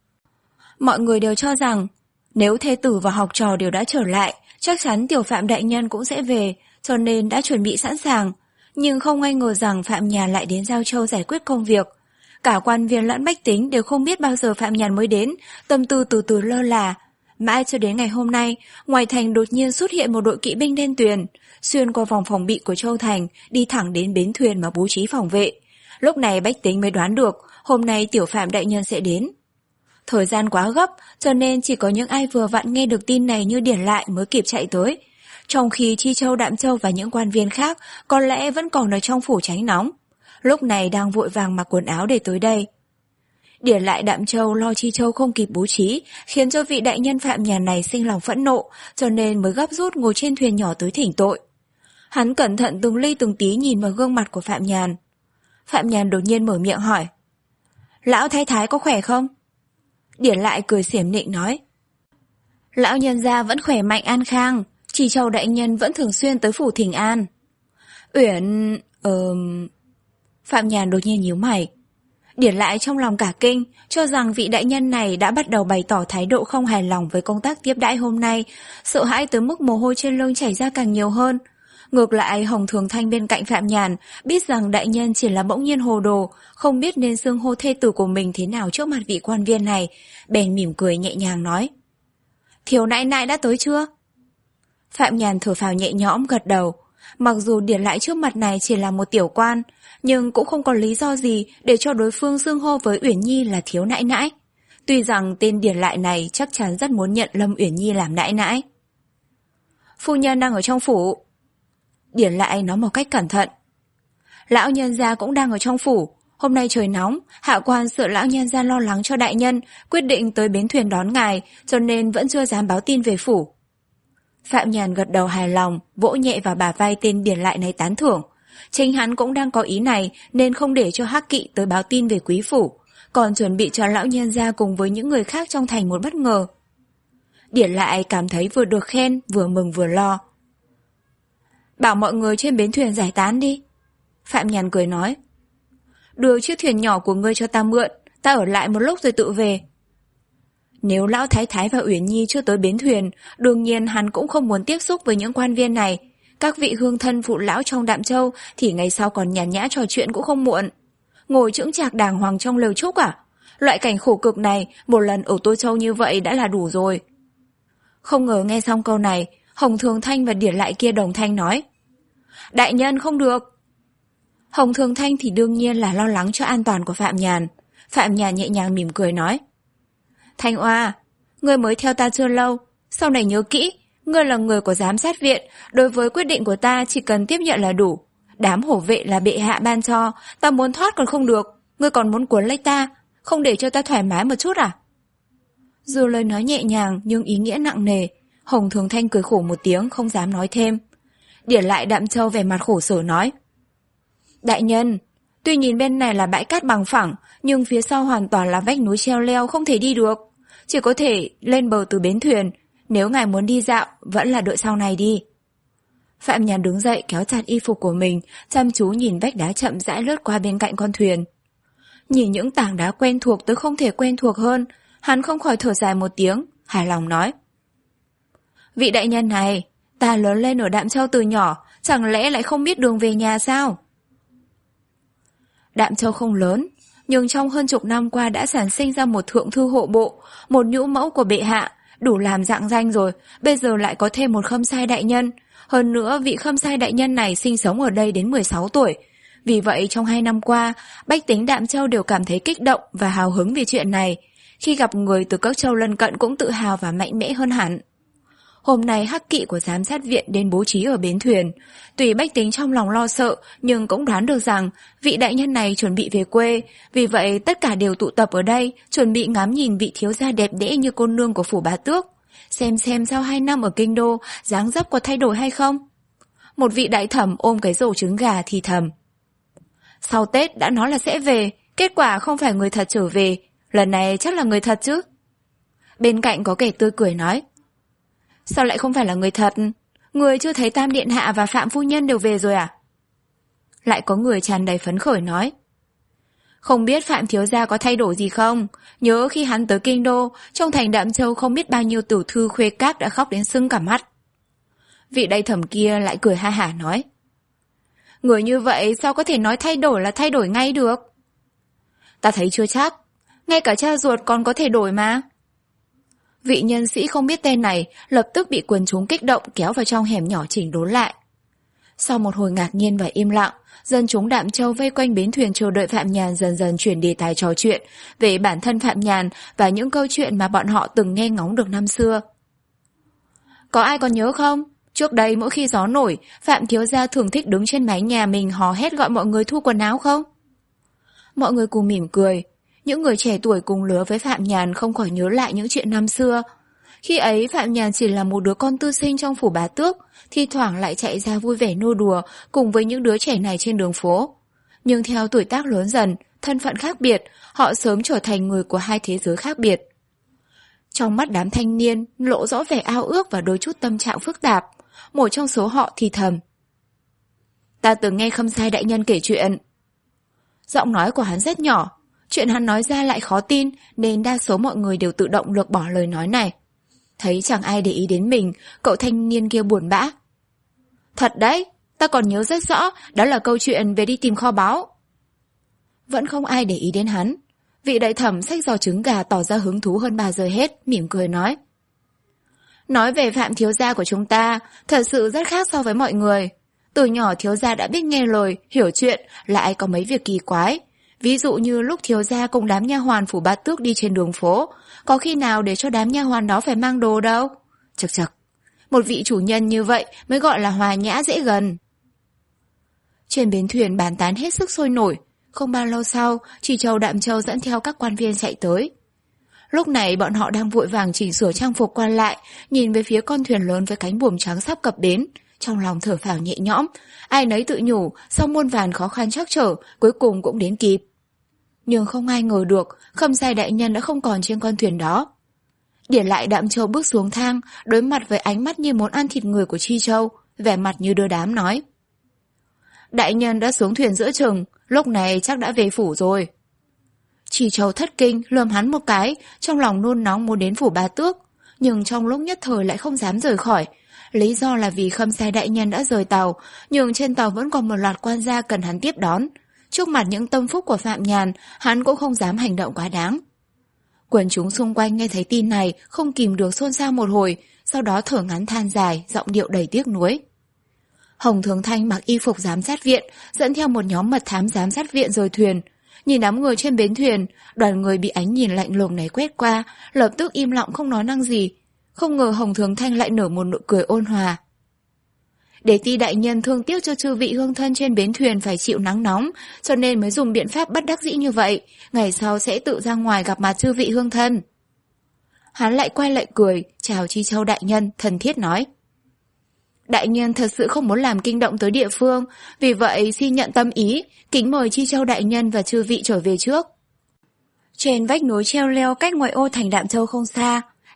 Speaker 1: Mọi người đều cho rằng, nếu thê tử và học trò đều đã trở lại, chắc chắn tiểu Phạm đại nhân cũng sẽ về, cho nên đã chuẩn bị sẵn sàng. Nhưng không ai ngờ rằng Phạm Nhàn lại đến Giao Châu giải quyết công việc. Cả quan viên lẫn bách tính đều không biết bao giờ Phạm Nhàn mới đến, tâm tư từ từ lơ là. Mãi cho đến ngày hôm nay, ngoài thành đột nhiên xuất hiện một đội kỵ binh đen tuyền, xuyên qua vòng phòng bị của Châu Thành, đi thẳng đến bến thuyền mà bố trí phòng vệ. Lúc này bách tính mới đoán được, hôm nay tiểu Phạm đại nhân sẽ đến. Thời gian quá gấp, cho nên chỉ có những ai vừa vặn nghe được tin này như Điển lại mới kịp chạy tới. Trong khi Chi Châu, Đạm Châu và những quan viên khác có lẽ vẫn còn ở trong phủ tránh nóng, lúc này đang vội vàng mặc quần áo để tới đây. Điển lại Đạm Châu lo Chi Châu không kịp bố trí, khiến cho vị đại nhân Phạm Nhàn này sinh lòng phẫn nộ, cho nên mới gấp rút ngồi trên thuyền nhỏ tới thỉnh tội. Hắn cẩn thận từng ly từng tí nhìn vào gương mặt của Phạm Nhàn. Phạm Nhàn đột nhiên mở miệng hỏi, lão thái thái có khỏe không? Điển lại cười xiểm nịnh nói, lão nhân gia vẫn khỏe mạnh an khang, Chi Châu đại nhân vẫn thường xuyên tới phủ thỉnh an. Uyển... ờ... Phạm Nhàn đột nhiên nhíu mày. Điển lại trong lòng cả kinh, cho rằng vị đại nhân này đã bắt đầu bày tỏ thái độ không hài lòng với công tác tiếp đãi hôm nay, sợ hãi tới mức mồ hôi trên lưng chảy ra càng nhiều hơn. Ngược lại Hồng Thường Thanh bên cạnh Phạm Nhàn biết rằng đại nhân chỉ là bỗng nhiên hồ đồ, không biết nên xưng hô thê tử của mình thế nào trước mặt vị quan viên này, bèn mỉm cười nhẹ nhàng nói, thiếu nãi nãi đã tới chưa? Phạm Nhàn thở phào nhẹ nhõm gật đầu. Mặc dù Điển lại trước mặt này chỉ là một tiểu quan, nhưng cũng không có lý do gì để cho đối phương xưng hô với Uyển Nhi là thiếu nãi nãi. Tuy rằng tên Điển lại này chắc chắn rất muốn nhận Lâm Uyển Nhi làm nãi nãi. Phu nhân đang ở trong phủ. Điển lại nói một cách cẩn thận. Lão nhân gia cũng đang ở trong phủ. Hôm nay trời nóng, hạ quan sợ lão nhân gia lo lắng cho đại nhân, quyết định tới bến thuyền đón ngài, cho nên vẫn chưa dám báo tin về phủ. Phạm Nhàn gật đầu hài lòng, vỗ nhẹ vào bả vai tên Điển lại này tán thưởng. Chính hắn cũng đang có ý này nên không để cho Hắc Kỵ tới báo tin về quý phủ, còn chuẩn bị cho lão nhân gia cùng với những người khác trong thành một bất ngờ. Điển lại cảm thấy vừa được khen, vừa mừng vừa lo. Bảo mọi người trên bến thuyền giải tán đi. Phạm Nhàn cười nói. Đưa chiếc thuyền nhỏ của ngươi cho ta mượn, ta ở lại một lúc rồi tự về. Nếu lão thái thái và Uyển Nhi chưa tới bến thuyền, đương nhiên hắn cũng không muốn tiếp xúc với những quan viên này. Các vị hương thân phụ lão trong Đạm Châu thì ngày sau còn nhàn nhã trò chuyện cũng không muộn. Ngồi chững chạc đàng hoàng trong lều trúc à? Loại cảnh khổ cực này một lần ở Tô Châu như vậy đã là đủ rồi. Không ngờ nghe xong câu này, Hồng Thường Thanh và Điển lại kia đồng thanh nói. Đại nhân không được. Hồng Thường Thanh thì đương nhiên là lo lắng cho an toàn của Phạm Nhàn. Phạm Nhàn nhẹ nhàng mỉm cười nói. Thanh Oa, ngươi mới theo ta chưa lâu, sau này nhớ kỹ, ngươi là người của giám sát viện, đối với quyết định của ta chỉ cần tiếp nhận là đủ. Đám hổ vệ là bệ hạ ban cho, ta muốn thoát còn không được, ngươi còn muốn cuốn lấy ta, không để cho ta thoải mái một chút à? Dù lời nói nhẹ nhàng nhưng ý nghĩa nặng nề, Hồng Thường Thanh cười khổ một tiếng không dám nói thêm. Điển lại Đạm Châu vẻ mặt khổ sở nói. Đại nhân, tuy nhìn bên này là bãi cát bằng phẳng, nhưng phía sau hoàn toàn là vách núi treo leo không thể đi được. Chỉ có thể lên bờ từ bến thuyền, Nếu ngài muốn đi dạo, vẫn là đợi sau này đi. Phạm Nhàn đứng dậy kéo chặt y phục của mình, chăm chú nhìn vách đá chậm rãi lướt qua bên cạnh con thuyền. Nhìn những tảng đá quen thuộc tới không thể quen thuộc hơn, hắn không khỏi thở dài một tiếng, hài lòng nói. Vị đại nhân này, ta lớn lên ở Đạm Châu từ nhỏ, chẳng lẽ lại không biết đường về nhà sao? Đạm Châu không lớn, nhưng trong hơn chục năm qua đã sản sinh ra một thượng thư hộ bộ, một nhũ mẫu của bệ hạ, đủ làm rạng danh rồi, bây giờ lại có thêm một khâm sai đại nhân. Hơn nữa, vị khâm sai đại nhân này sinh sống ở đây đến mười sáu tuổi. Vì vậy, trong hai năm qua, bách tính Đạm Châu đều cảm thấy kích động và hào hứng vì chuyện này. Khi gặp người từ các châu lân cận cũng tự hào và mạnh mẽ hơn hẳn. Hôm nay hắc kỵ của giám sát viện đến bố trí ở bến thuyền. Tuy bách tính trong lòng lo sợ, nhưng cũng đoán được rằng vị đại nhân này chuẩn bị về quê. Vì vậy tất cả đều tụ tập ở đây, chuẩn bị ngắm nhìn vị thiếu gia đẹp đẽ như cô nương của phủ bá tước. Xem xem sau hai năm ở kinh đô, dáng dấp có thay đổi hay không? Một vị đại thẩm ôm cái rổ trứng gà thì thầm. Sau Tết đã nói là sẽ về, kết quả không phải người thật trở về. Lần này chắc là người thật chứ? Bên cạnh có kẻ tươi cười nói. Sao lại không phải là người thật? Người chưa thấy Tam Điện Hạ và Phạm Phu Nhân đều về rồi à? Lại có người tràn đầy phấn khởi nói. Không biết Phạm thiếu gia có thay đổi gì không? Nhớ khi hắn tới kinh đô, trong thành Đạm Châu không biết bao nhiêu tiểu thư khuê các đã khóc đến sưng cả mắt. Vị đại thẩm kia lại cười ha hả nói. Người như vậy sao có thể nói thay đổi là thay đổi ngay được? Ta thấy chưa chắc, ngay cả cha ruột còn có thể đổi mà. Vị nhân sĩ không biết tên này lập tức bị quần chúng kích động kéo vào trong hẻm nhỏ chỉnh đốn lại. Sau một hồi ngạc nhiên và im lặng, dân chúng Đạm Châu vây quanh bến thuyền chờ đợi Phạm Nhàn dần dần chuyển đề tài trò chuyện về bản thân Phạm Nhàn và những câu chuyện mà bọn họ từng nghe ngóng được năm xưa. Có ai còn nhớ không? Trước đây mỗi khi gió nổi, Phạm thiếu gia thường thích đứng trên mái nhà mình hò hét gọi mọi người thu quần áo không? Mọi người cùng mỉm cười. Những người trẻ tuổi cùng lứa với Phạm Nhàn không khỏi nhớ lại những chuyện năm xưa. Khi ấy Phạm Nhàn chỉ là một đứa con tư sinh trong phủ bá tước, thi thoảng lại chạy ra vui vẻ nô đùa cùng với những đứa trẻ này trên đường phố. Nhưng theo tuổi tác lớn dần, thân phận khác biệt, họ sớm trở thành người của hai thế giới khác biệt. Trong mắt đám thanh niên lộ rõ vẻ ao ước và đôi chút tâm trạng phức tạp. Một trong số họ thì thầm. Ta từng nghe khâm sai đại nhân kể chuyện. Giọng nói của hắn rất nhỏ. Chuyện hắn nói ra lại khó tin nên đa số mọi người đều tự động lược bỏ lời nói này. Thấy chẳng ai để ý đến mình, cậu thanh niên kia buồn bã. Thật đấy, ta còn nhớ rất rõ, đó là câu chuyện về đi tìm kho báu. Vẫn không ai để ý đến hắn. Vị đại thẩm xách giò trứng gà tỏ ra hứng thú hơn bao giờ hết, mỉm cười nói. Nói về Phạm thiếu gia của chúng ta, thật sự rất khác so với mọi người. Từ nhỏ thiếu gia đã biết nghe lời, hiểu chuyện, lại có mấy việc kỳ quái. Ví dụ như lúc thiếu gia cùng đám nha hoàn phủ bá tước đi trên đường phố, có khi nào để cho đám nha hoàn đó phải mang đồ đâu. Chật chật, một vị chủ nhân như vậy mới gọi là hòa nhã dễ gần. Trên bến thuyền bàn tán hết sức sôi nổi. Không bao lâu sau, Chỉ Châu Đạm Châu dẫn theo các quan viên chạy tới. Lúc này bọn họ đang vội vàng chỉnh sửa trang phục quan lại, nhìn về phía con thuyền lớn với cánh buồm trắng sắp cập bến. Trong lòng thở phào nhẹ nhõm, ai nấy tự nhủ, sau muôn vàn khó khăn trắc trở, cuối cùng cũng đến kịp. Nhưng không ai ngờ được, khâm sai đại nhân đã không còn trên con thuyền đó. Điển lại Đạm Châu bước xuống thang, đối mặt với ánh mắt như muốn ăn thịt người của Chi Châu, vẻ mặt như đưa đám nói. Đại nhân đã xuống thuyền giữa chừng, lúc này chắc đã về phủ rồi. Chi Châu thất kinh, lườm hắn một cái, trong lòng nôn nóng muốn đến phủ bá tước, nhưng trong lúc nhất thời lại không dám rời khỏi. Lý do là vì khâm sai đại nhân đã rời tàu, nhưng trên tàu vẫn còn một loạt quan gia cần hắn tiếp đón. Trước mặt những tâm phúc của Phạm Nhàn, hắn cũng không dám hành động quá đáng. Quần chúng xung quanh nghe thấy tin này, không kìm được xôn xao một hồi, sau đó thở ngắn than dài, giọng điệu đầy tiếc nuối. Hồng Thường Thanh mặc y phục giám sát viện, dẫn theo một nhóm mật thám giám sát viện rời thuyền. Nhìn đám người trên bến thuyền, đoàn người bị ánh nhìn lạnh lùng này quét qua, lập tức im lặng không nói năng gì. Không ngờ Hồng Thường Thanh lại nở một nụ cười ôn hòa. Để ti đại nhân thương tiếc cho chư vị hương thân trên bến thuyền phải chịu nắng nóng, cho nên mới dùng biện pháp bất đắc dĩ như vậy, ngày sau sẽ tự ra ngoài gặp mặt chư vị hương thân. Hắn lại quay lại cười, chào Chi Châu đại nhân, thân thiết nói. Đại nhân thật sự không muốn làm kinh động tới địa phương, vì vậy xin nhận tâm ý, kính mời Chi Châu đại nhân và chư vị trở về trước. Trên vách núi treo leo cách ngoại ô thành Đạm Châu không xa,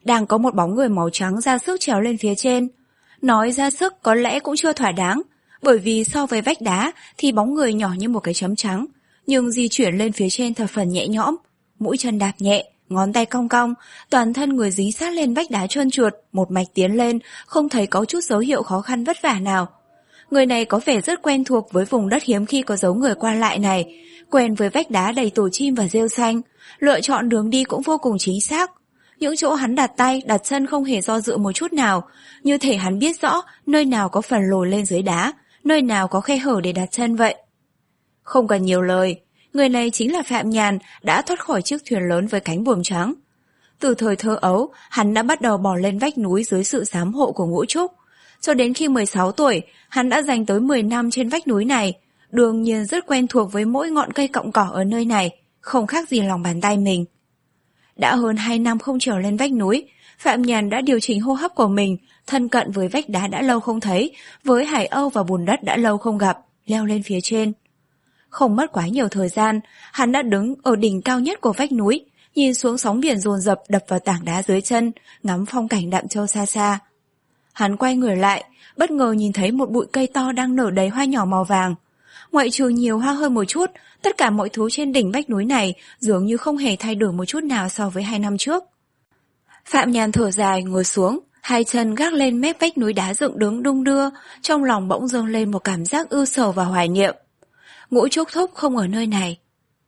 Speaker 1: đang có một bóng người màu trắng ra sức trèo lên phía trên. Nói ra sức có lẽ cũng chưa thỏa đáng, bởi vì so với vách đá thì bóng người nhỏ như một cái chấm trắng, nhưng di chuyển lên phía trên thập phần nhẹ nhõm, mũi chân đạp nhẹ, ngón tay cong cong, toàn thân người dính sát lên vách đá trơn trượt, một mạch tiến lên, không thấy có chút dấu hiệu khó khăn vất vả nào. Người này có vẻ rất quen thuộc với vùng đất hiếm khi có dấu người qua lại này, quen với vách đá đầy tổ chim và rêu xanh, lựa chọn đường đi cũng vô cùng chính xác. Những chỗ hắn đặt tay, đặt chân không hề do dự một chút nào, như thể hắn biết rõ nơi nào có phần lồi lên dưới đá, nơi nào có khe hở để đặt chân vậy. Không cần nhiều lời, người này chính là Phạm Nhàn đã thoát khỏi chiếc thuyền lớn với cánh buồm trắng. Từ thời thơ ấu, hắn đã bắt đầu bò lên vách núi dưới sự giám hộ của Ngũ Trúc. Cho đến khi mười sáu tuổi, hắn đã dành tới mười năm trên vách núi này, đương nhiên rất quen thuộc với mỗi ngọn cây cọng cỏ ở nơi này, không khác gì lòng bàn tay mình. Đã hơn hai năm không trèo lên vách núi, Phạm Nhàn đã điều chỉnh hô hấp của mình, thân cận với vách đá đã lâu không thấy, với hải âu và bùn đất đã lâu không gặp, leo lên phía trên. Không mất quá nhiều thời gian, hắn đã đứng ở đỉnh cao nhất của vách núi, nhìn xuống sóng biển dồn dập đập vào tảng đá dưới chân, ngắm phong cảnh Đạm Châu xa xa. Hắn quay người lại, bất ngờ nhìn thấy một bụi cây to đang nở đầy hoa nhỏ màu vàng. Ngoại trừ nhiều hoa hơn một chút, tất cả mọi thứ trên đỉnh vách núi này dường như không hề thay đổi một chút nào so với hai năm trước. Phạm Nhàn thở dài ngồi xuống, hai chân gác lên mép vách núi đá dựng đứng đung đưa, trong lòng bỗng dâng lên một cảm giác ưu sầu và hoài niệm. Ngũ Trúc Thúc không ở nơi này.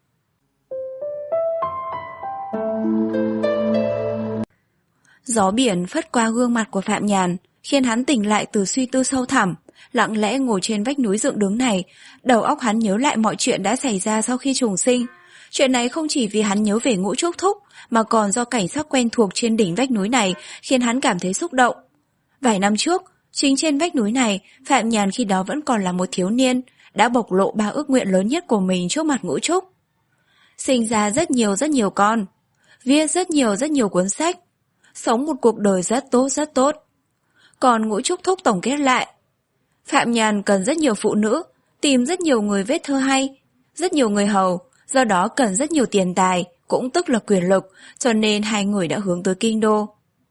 Speaker 1: Gió biển phất qua gương mặt của Phạm Nhàn, khiến hắn tỉnh lại từ suy tư sâu thẳm, lặng lẽ ngồi trên vách núi dựng đứng này. Đầu óc hắn nhớ lại mọi chuyện đã xảy ra sau khi trùng sinh. Chuyện này không chỉ vì hắn nhớ về Ngũ Trúc Thúc, mà còn do cảnh sắc quen thuộc trên đỉnh vách núi này khiến hắn cảm thấy xúc động. Vài năm trước, chính trên vách núi này, Phạm Nhàn khi đó vẫn còn là một thiếu niên, đã bộc lộ ba ước nguyện lớn nhất của mình trước mặt Ngũ Trúc. Sinh ra rất nhiều rất nhiều con, viết rất nhiều rất nhiều cuốn sách, sống một cuộc đời rất tốt rất tốt. Còn Ngũ Trúc Thúc tổng kết lại: Phạm Nhàn cần rất nhiều phụ nữ, tìm rất nhiều người viết thơ hay, rất nhiều người hầu, do đó cần rất nhiều tiền tài, cũng tức là quyền lực, cho nên hai người đã hướng tới kinh đô.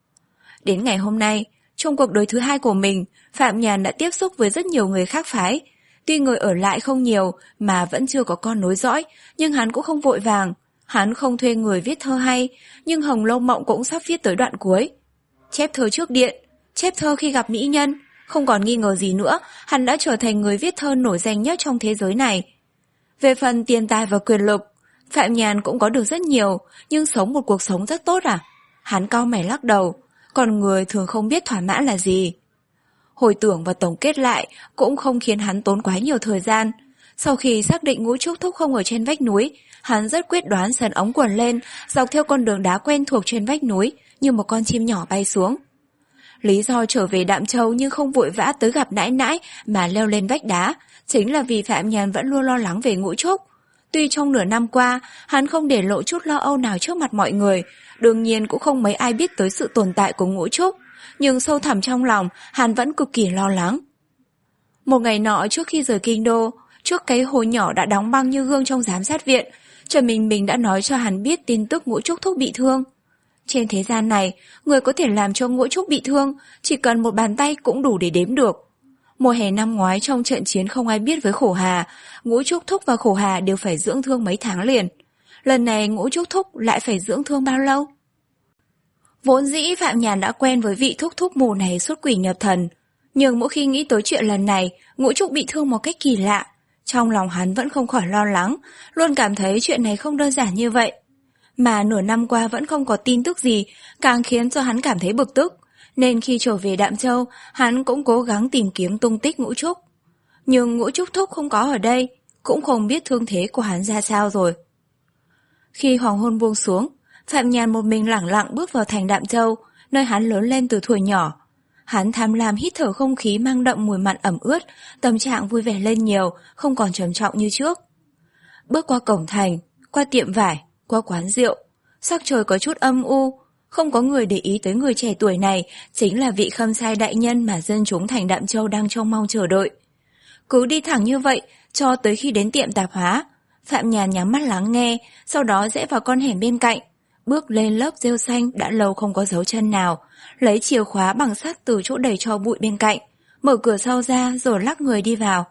Speaker 1: Đến ngày hôm nay, trong cuộc đời thứ hai của mình, Phạm Nhàn đã tiếp xúc với rất nhiều người khác phái. Tuy người ở lại không nhiều mà vẫn chưa có con nối dõi, nhưng hắn cũng không vội vàng. Hắn không thuê người viết thơ hay, nhưng Hồng Lâu Mộng cũng sắp viết tới đoạn cuối. Chép thơ trước điện, chép thơ khi gặp mỹ nhân, không còn nghi ngờ gì nữa, hắn đã trở thành người viết thơ nổi danh nhất trong thế giới này. Về phần tiền tài và quyền lực, Phạm Nhàn cũng có được rất nhiều, nhưng sống một cuộc sống rất tốt à? Hắn cau mày lắc đầu, còn người thường không biết thỏa mãn là gì. Hồi tưởng và tổng kết lại cũng không khiến hắn tốn quá nhiều thời gian. Sau khi xác định Ngũ Trúc Thúc không ở trên vách núi, hắn rất quyết đoán sắn ống quần lên, dọc theo con đường đá quen thuộc trên vách núi, như một con chim nhỏ bay xuống. Lý do trở về Đạm Châu nhưng không vội vã tới gặp nãi nãi mà leo lên vách đá, chính là vì Phạm Nhàn vẫn luôn lo lắng về Ngũ Trúc. Tuy trong nửa năm qua, hắn không để lộ chút lo âu nào trước mặt mọi người, đương nhiên cũng không mấy ai biết tới sự tồn tại của Ngũ Trúc, nhưng sâu thẳm trong lòng, hắn vẫn cực kỳ lo lắng. Một ngày nọ trước khi rời kinh đô, trước cái hồ nhỏ đã đóng băng như gương trong giám sát viện, Trần Minh Bình đã nói cho hắn biết tin tức Ngũ Trúc Thúc bị thương. Trên thế gian này, người có thể làm cho Ngũ Trúc bị thương, chỉ cần một bàn tay cũng đủ để đếm được. Mùa hè năm ngoái trong trận chiến không ai biết với Khổ Hà, Ngũ Trúc Thúc và Khổ Hà đều phải dưỡng thương mấy tháng liền. Lần này Ngũ Trúc Thúc lại phải dưỡng thương bao lâu? Vốn dĩ Phạm Nhàn đã quen với vị thúc thúc mù này suốt quỷ nhập thần, nhưng mỗi khi nghĩ tới chuyện lần này, Ngũ Trúc bị thương một cách kỳ lạ, trong lòng hắn vẫn không khỏi lo lắng, luôn cảm thấy chuyện này không đơn giản như vậy. Mà nửa năm qua vẫn không có tin tức gì, càng khiến cho hắn cảm thấy bực tức, nên khi trở về Đạm Châu, hắn cũng cố gắng tìm kiếm tung tích Ngũ Trúc. Nhưng Ngũ Trúc Thúc không có ở đây, cũng không biết thương thế của hắn ra sao rồi. Khi hoàng hôn buông xuống, Phạm Nhàn một mình lẳng lặng bước vào thành Đạm Châu, nơi hắn lớn lên từ thuở nhỏ. Hắn tham lam hít thở không khí mang đậm mùi mặn ẩm ướt, tâm trạng vui vẻ lên nhiều, không còn trầm trọng như trước. Bước qua cổng thành, qua tiệm vải, qua quán rượu, sắc trời có chút âm u, không có người để ý tới người trẻ tuổi này, chính là vị khâm sai đại nhân mà dân chúng thành Đạm Châu đang trông mong chờ đợi. Cứ đi thẳng như vậy, cho tới khi đến tiệm tạp hóa, Phạm Nhàn nhắm mắt lắng nghe, sau đó rẽ vào con hẻm bên cạnh. bước lên lớp rêu xanh đã lâu không có dấu chân nào, lấy chìa khóa bằng sắt từ chỗ đầy tro bụi bên cạnh, mở cửa sau ra rồi lắc người đi vào.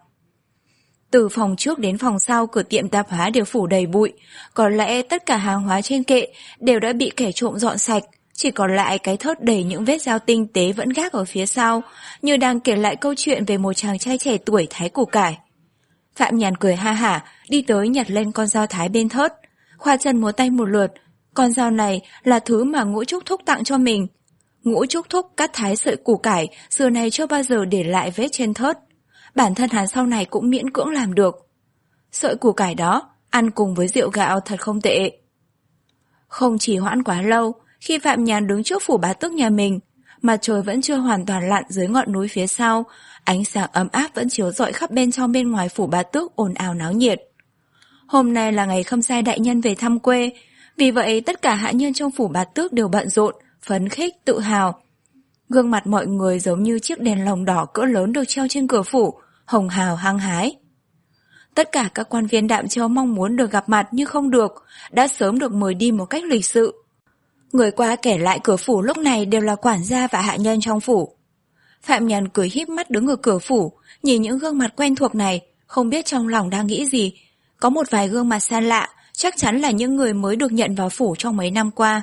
Speaker 1: Từ phòng trước đến phòng sau cửa tiệm tạp hóa đều phủ đầy bụi, có lẽ tất cả hàng hóa trên kệ đều đã bị kẻ trộm dọn sạch, chỉ còn lại cái thớt đầy những vết dao tinh tế vẫn gác ở phía sau, như đang kể lại câu chuyện về một chàng trai trẻ tuổi thái củ cải. Phạm Nhàn cười ha hả, đi tới nhặt lên con dao thái bên thớt, khoa chân múa tay một lượt. Con dao này là thứ mà Ngũ Trúc Thúc tặng cho mình. Ngũ Trúc Thúc cắt thái sợi củ cải, xưa nay chưa bao giờ để lại vết trên thớt. Bản thân hắn sau này cũng miễn cưỡng làm được. Sợi củ cải đó, ăn cùng với rượu gạo thật không tệ. Không chỉ hoãn quá lâu, khi Phạm Nhàn đứng trước phủ bá tước nhà mình, mặt trời vẫn chưa hoàn toàn lặn dưới ngọn núi phía sau, ánh sáng ấm áp vẫn chiếu rọi khắp bên trong bên ngoài phủ bá tước ồn ào náo nhiệt. Hôm nay là ngày Khâm Sai đại nhân về thăm quê, vì vậy tất cả hạ nhân trong phủ bá tước đều bận rộn, phấn khích, tự hào. Gương mặt mọi người giống như chiếc đèn lồng đỏ cỡ lớn được treo trên cửa phủ, hồng hào hăng hái. Tất cả các quan viên Đạm Châu mong muốn được gặp mặt nhưng không được, đã sớm được mời đi một cách lịch sự. Người qua kể lại cửa phủ lúc này đều là quản gia và hạ nhân trong phủ. Phạm Nhàn cười híp mắt đứng ở cửa phủ, nhìn những gương mặt quen thuộc này, không biết trong lòng đang nghĩ gì. Có một vài gương mặt xa lạ, chắc chắn là những người mới được nhận vào phủ trong mấy năm qua.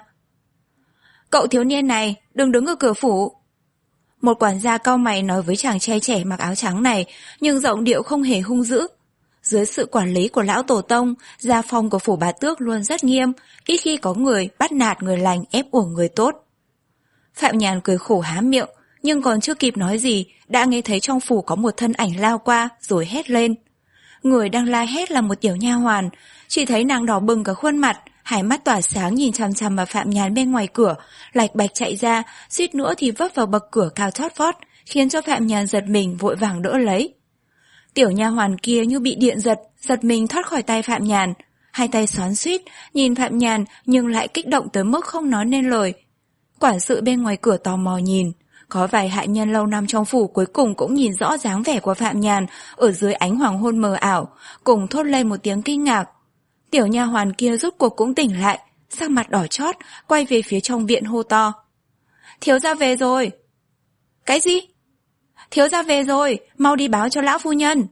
Speaker 1: Cậu thiếu niên này, đừng đứng ở cửa phủ. Một quản gia cau mày nói với chàng trai trẻ mặc áo trắng này, nhưng giọng điệu không hề hung dữ. Dưới sự quản lý của lão tổ tông, gia phong của phủ bá tước luôn rất nghiêm, ít khi có người bắt nạt người lành ép uổng người tốt. Phạm Nhàn cười khổ há miệng, nhưng còn chưa kịp nói gì, đã nghe thấy trong phủ có một thân ảnh lao qua rồi hét lên. Người đang la hét là một tiểu nha hoàn, chỉ thấy nàng đỏ bừng cả khuôn mặt, hai mắt tỏa sáng nhìn chằm chằm vào Phạm Nhàn bên ngoài cửa, lạch bạch chạy ra, suýt nữa thì vấp vào bậc cửa cao chót vót, khiến cho Phạm Nhàn giật mình vội vàng đỡ lấy. Tiểu nha hoàn kia như bị điện giật, giật mình thoát khỏi tay Phạm Nhàn, hai tay xoắn xuýt nhìn Phạm Nhàn nhưng lại kích động tới mức không nói nên lời. Quản sự bên ngoài cửa tò mò nhìn, có vài hạ nhân lâu năm trong phủ cuối cùng cũng nhìn rõ dáng vẻ của Phạm Nhàn ở dưới ánh hoàng hôn mờ ảo, cùng thốt lên một tiếng kinh ngạc. Tiểu nha hoàn kia rốt cuộc cũng tỉnh lại, sắc mặt đỏ chót, quay về phía trong viện hô to. Thiếu gia về rồi. Cái gì? Thiếu gia về rồi, mau đi báo cho lão phu nhân.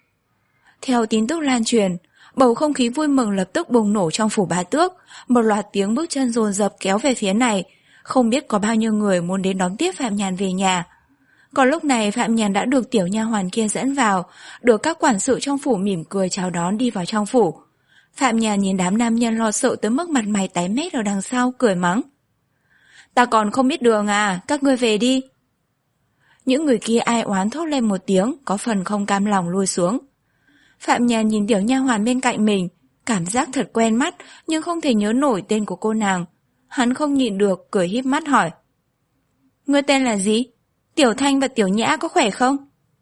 Speaker 1: Theo tin tức lan truyền, bầu không khí vui mừng lập tức bùng nổ trong phủ bá tước, một loạt tiếng bước chân dồn dập kéo về phía này, không biết có bao nhiêu người muốn đến đón tiếp Phạm Nhàn về nhà. Còn lúc này Phạm Nhàn đã được tiểu nha hoàn kia dẫn vào, được các quản sự trong phủ mỉm cười chào đón đi vào trong phủ. Phạm Nhàn nhìn đám nam nhân lo sợ tới mức mặt mày tái mét ở đằng sau, cười mắng. Ta còn không biết đường à, các ngươi về đi. Những người kia ai oán thốt lên một tiếng, có phần không cam lòng lui xuống. Phạm Nhàn nhìn tiểu nha hoàn bên cạnh mình, cảm giác thật quen mắt nhưng không thể nhớ nổi tên của cô nàng. Hắn không nhịn được, cười híp mắt hỏi. Ngươi tên là gì? Tiểu Thanh và Tiểu Nhã có khỏe không?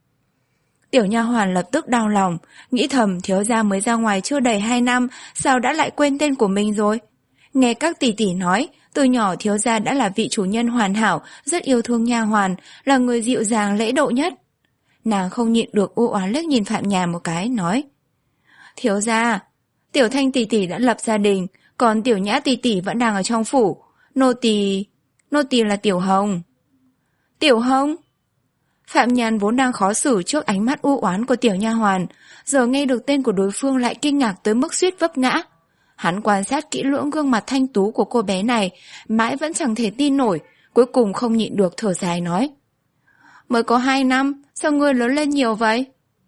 Speaker 1: Tiểu nha hoàn lập tức đau lòng, nghĩ thầm thiếu gia mới ra ngoài chưa đầy hai năm, sao đã lại quên tên của mình rồi? Nghe các tỷ tỷ nói, từ nhỏ thiếu gia đã là vị chủ nhân hoàn hảo, rất yêu thương nha hoàn, là người dịu dàng lễ độ nhất. Nàng không nhịn được u oán liếc nhìn Phạm Nhàn một cái, nói. Thiếu gia, Tiểu Thanh tỷ tỷ đã lập gia đình, còn Tiểu Nhã tỷ tỷ vẫn đang ở trong phủ. Nô tỳ, nô tỳ là Tiểu Hồng. Tiểu Hồng? Phạm Nhàn vốn đang khó xử trước ánh mắt u oán của tiểu nha hoàn, giờ nghe được tên của đối phương lại kinh ngạc tới mức suýt vấp ngã. Hắn quan sát kỹ lưỡng gương mặt thanh tú của cô bé này, mãi vẫn chẳng thể tin nổi, cuối cùng không nhịn được thở dài nói. Mới có hai năm, sao ngươi lớn lên nhiều vậy?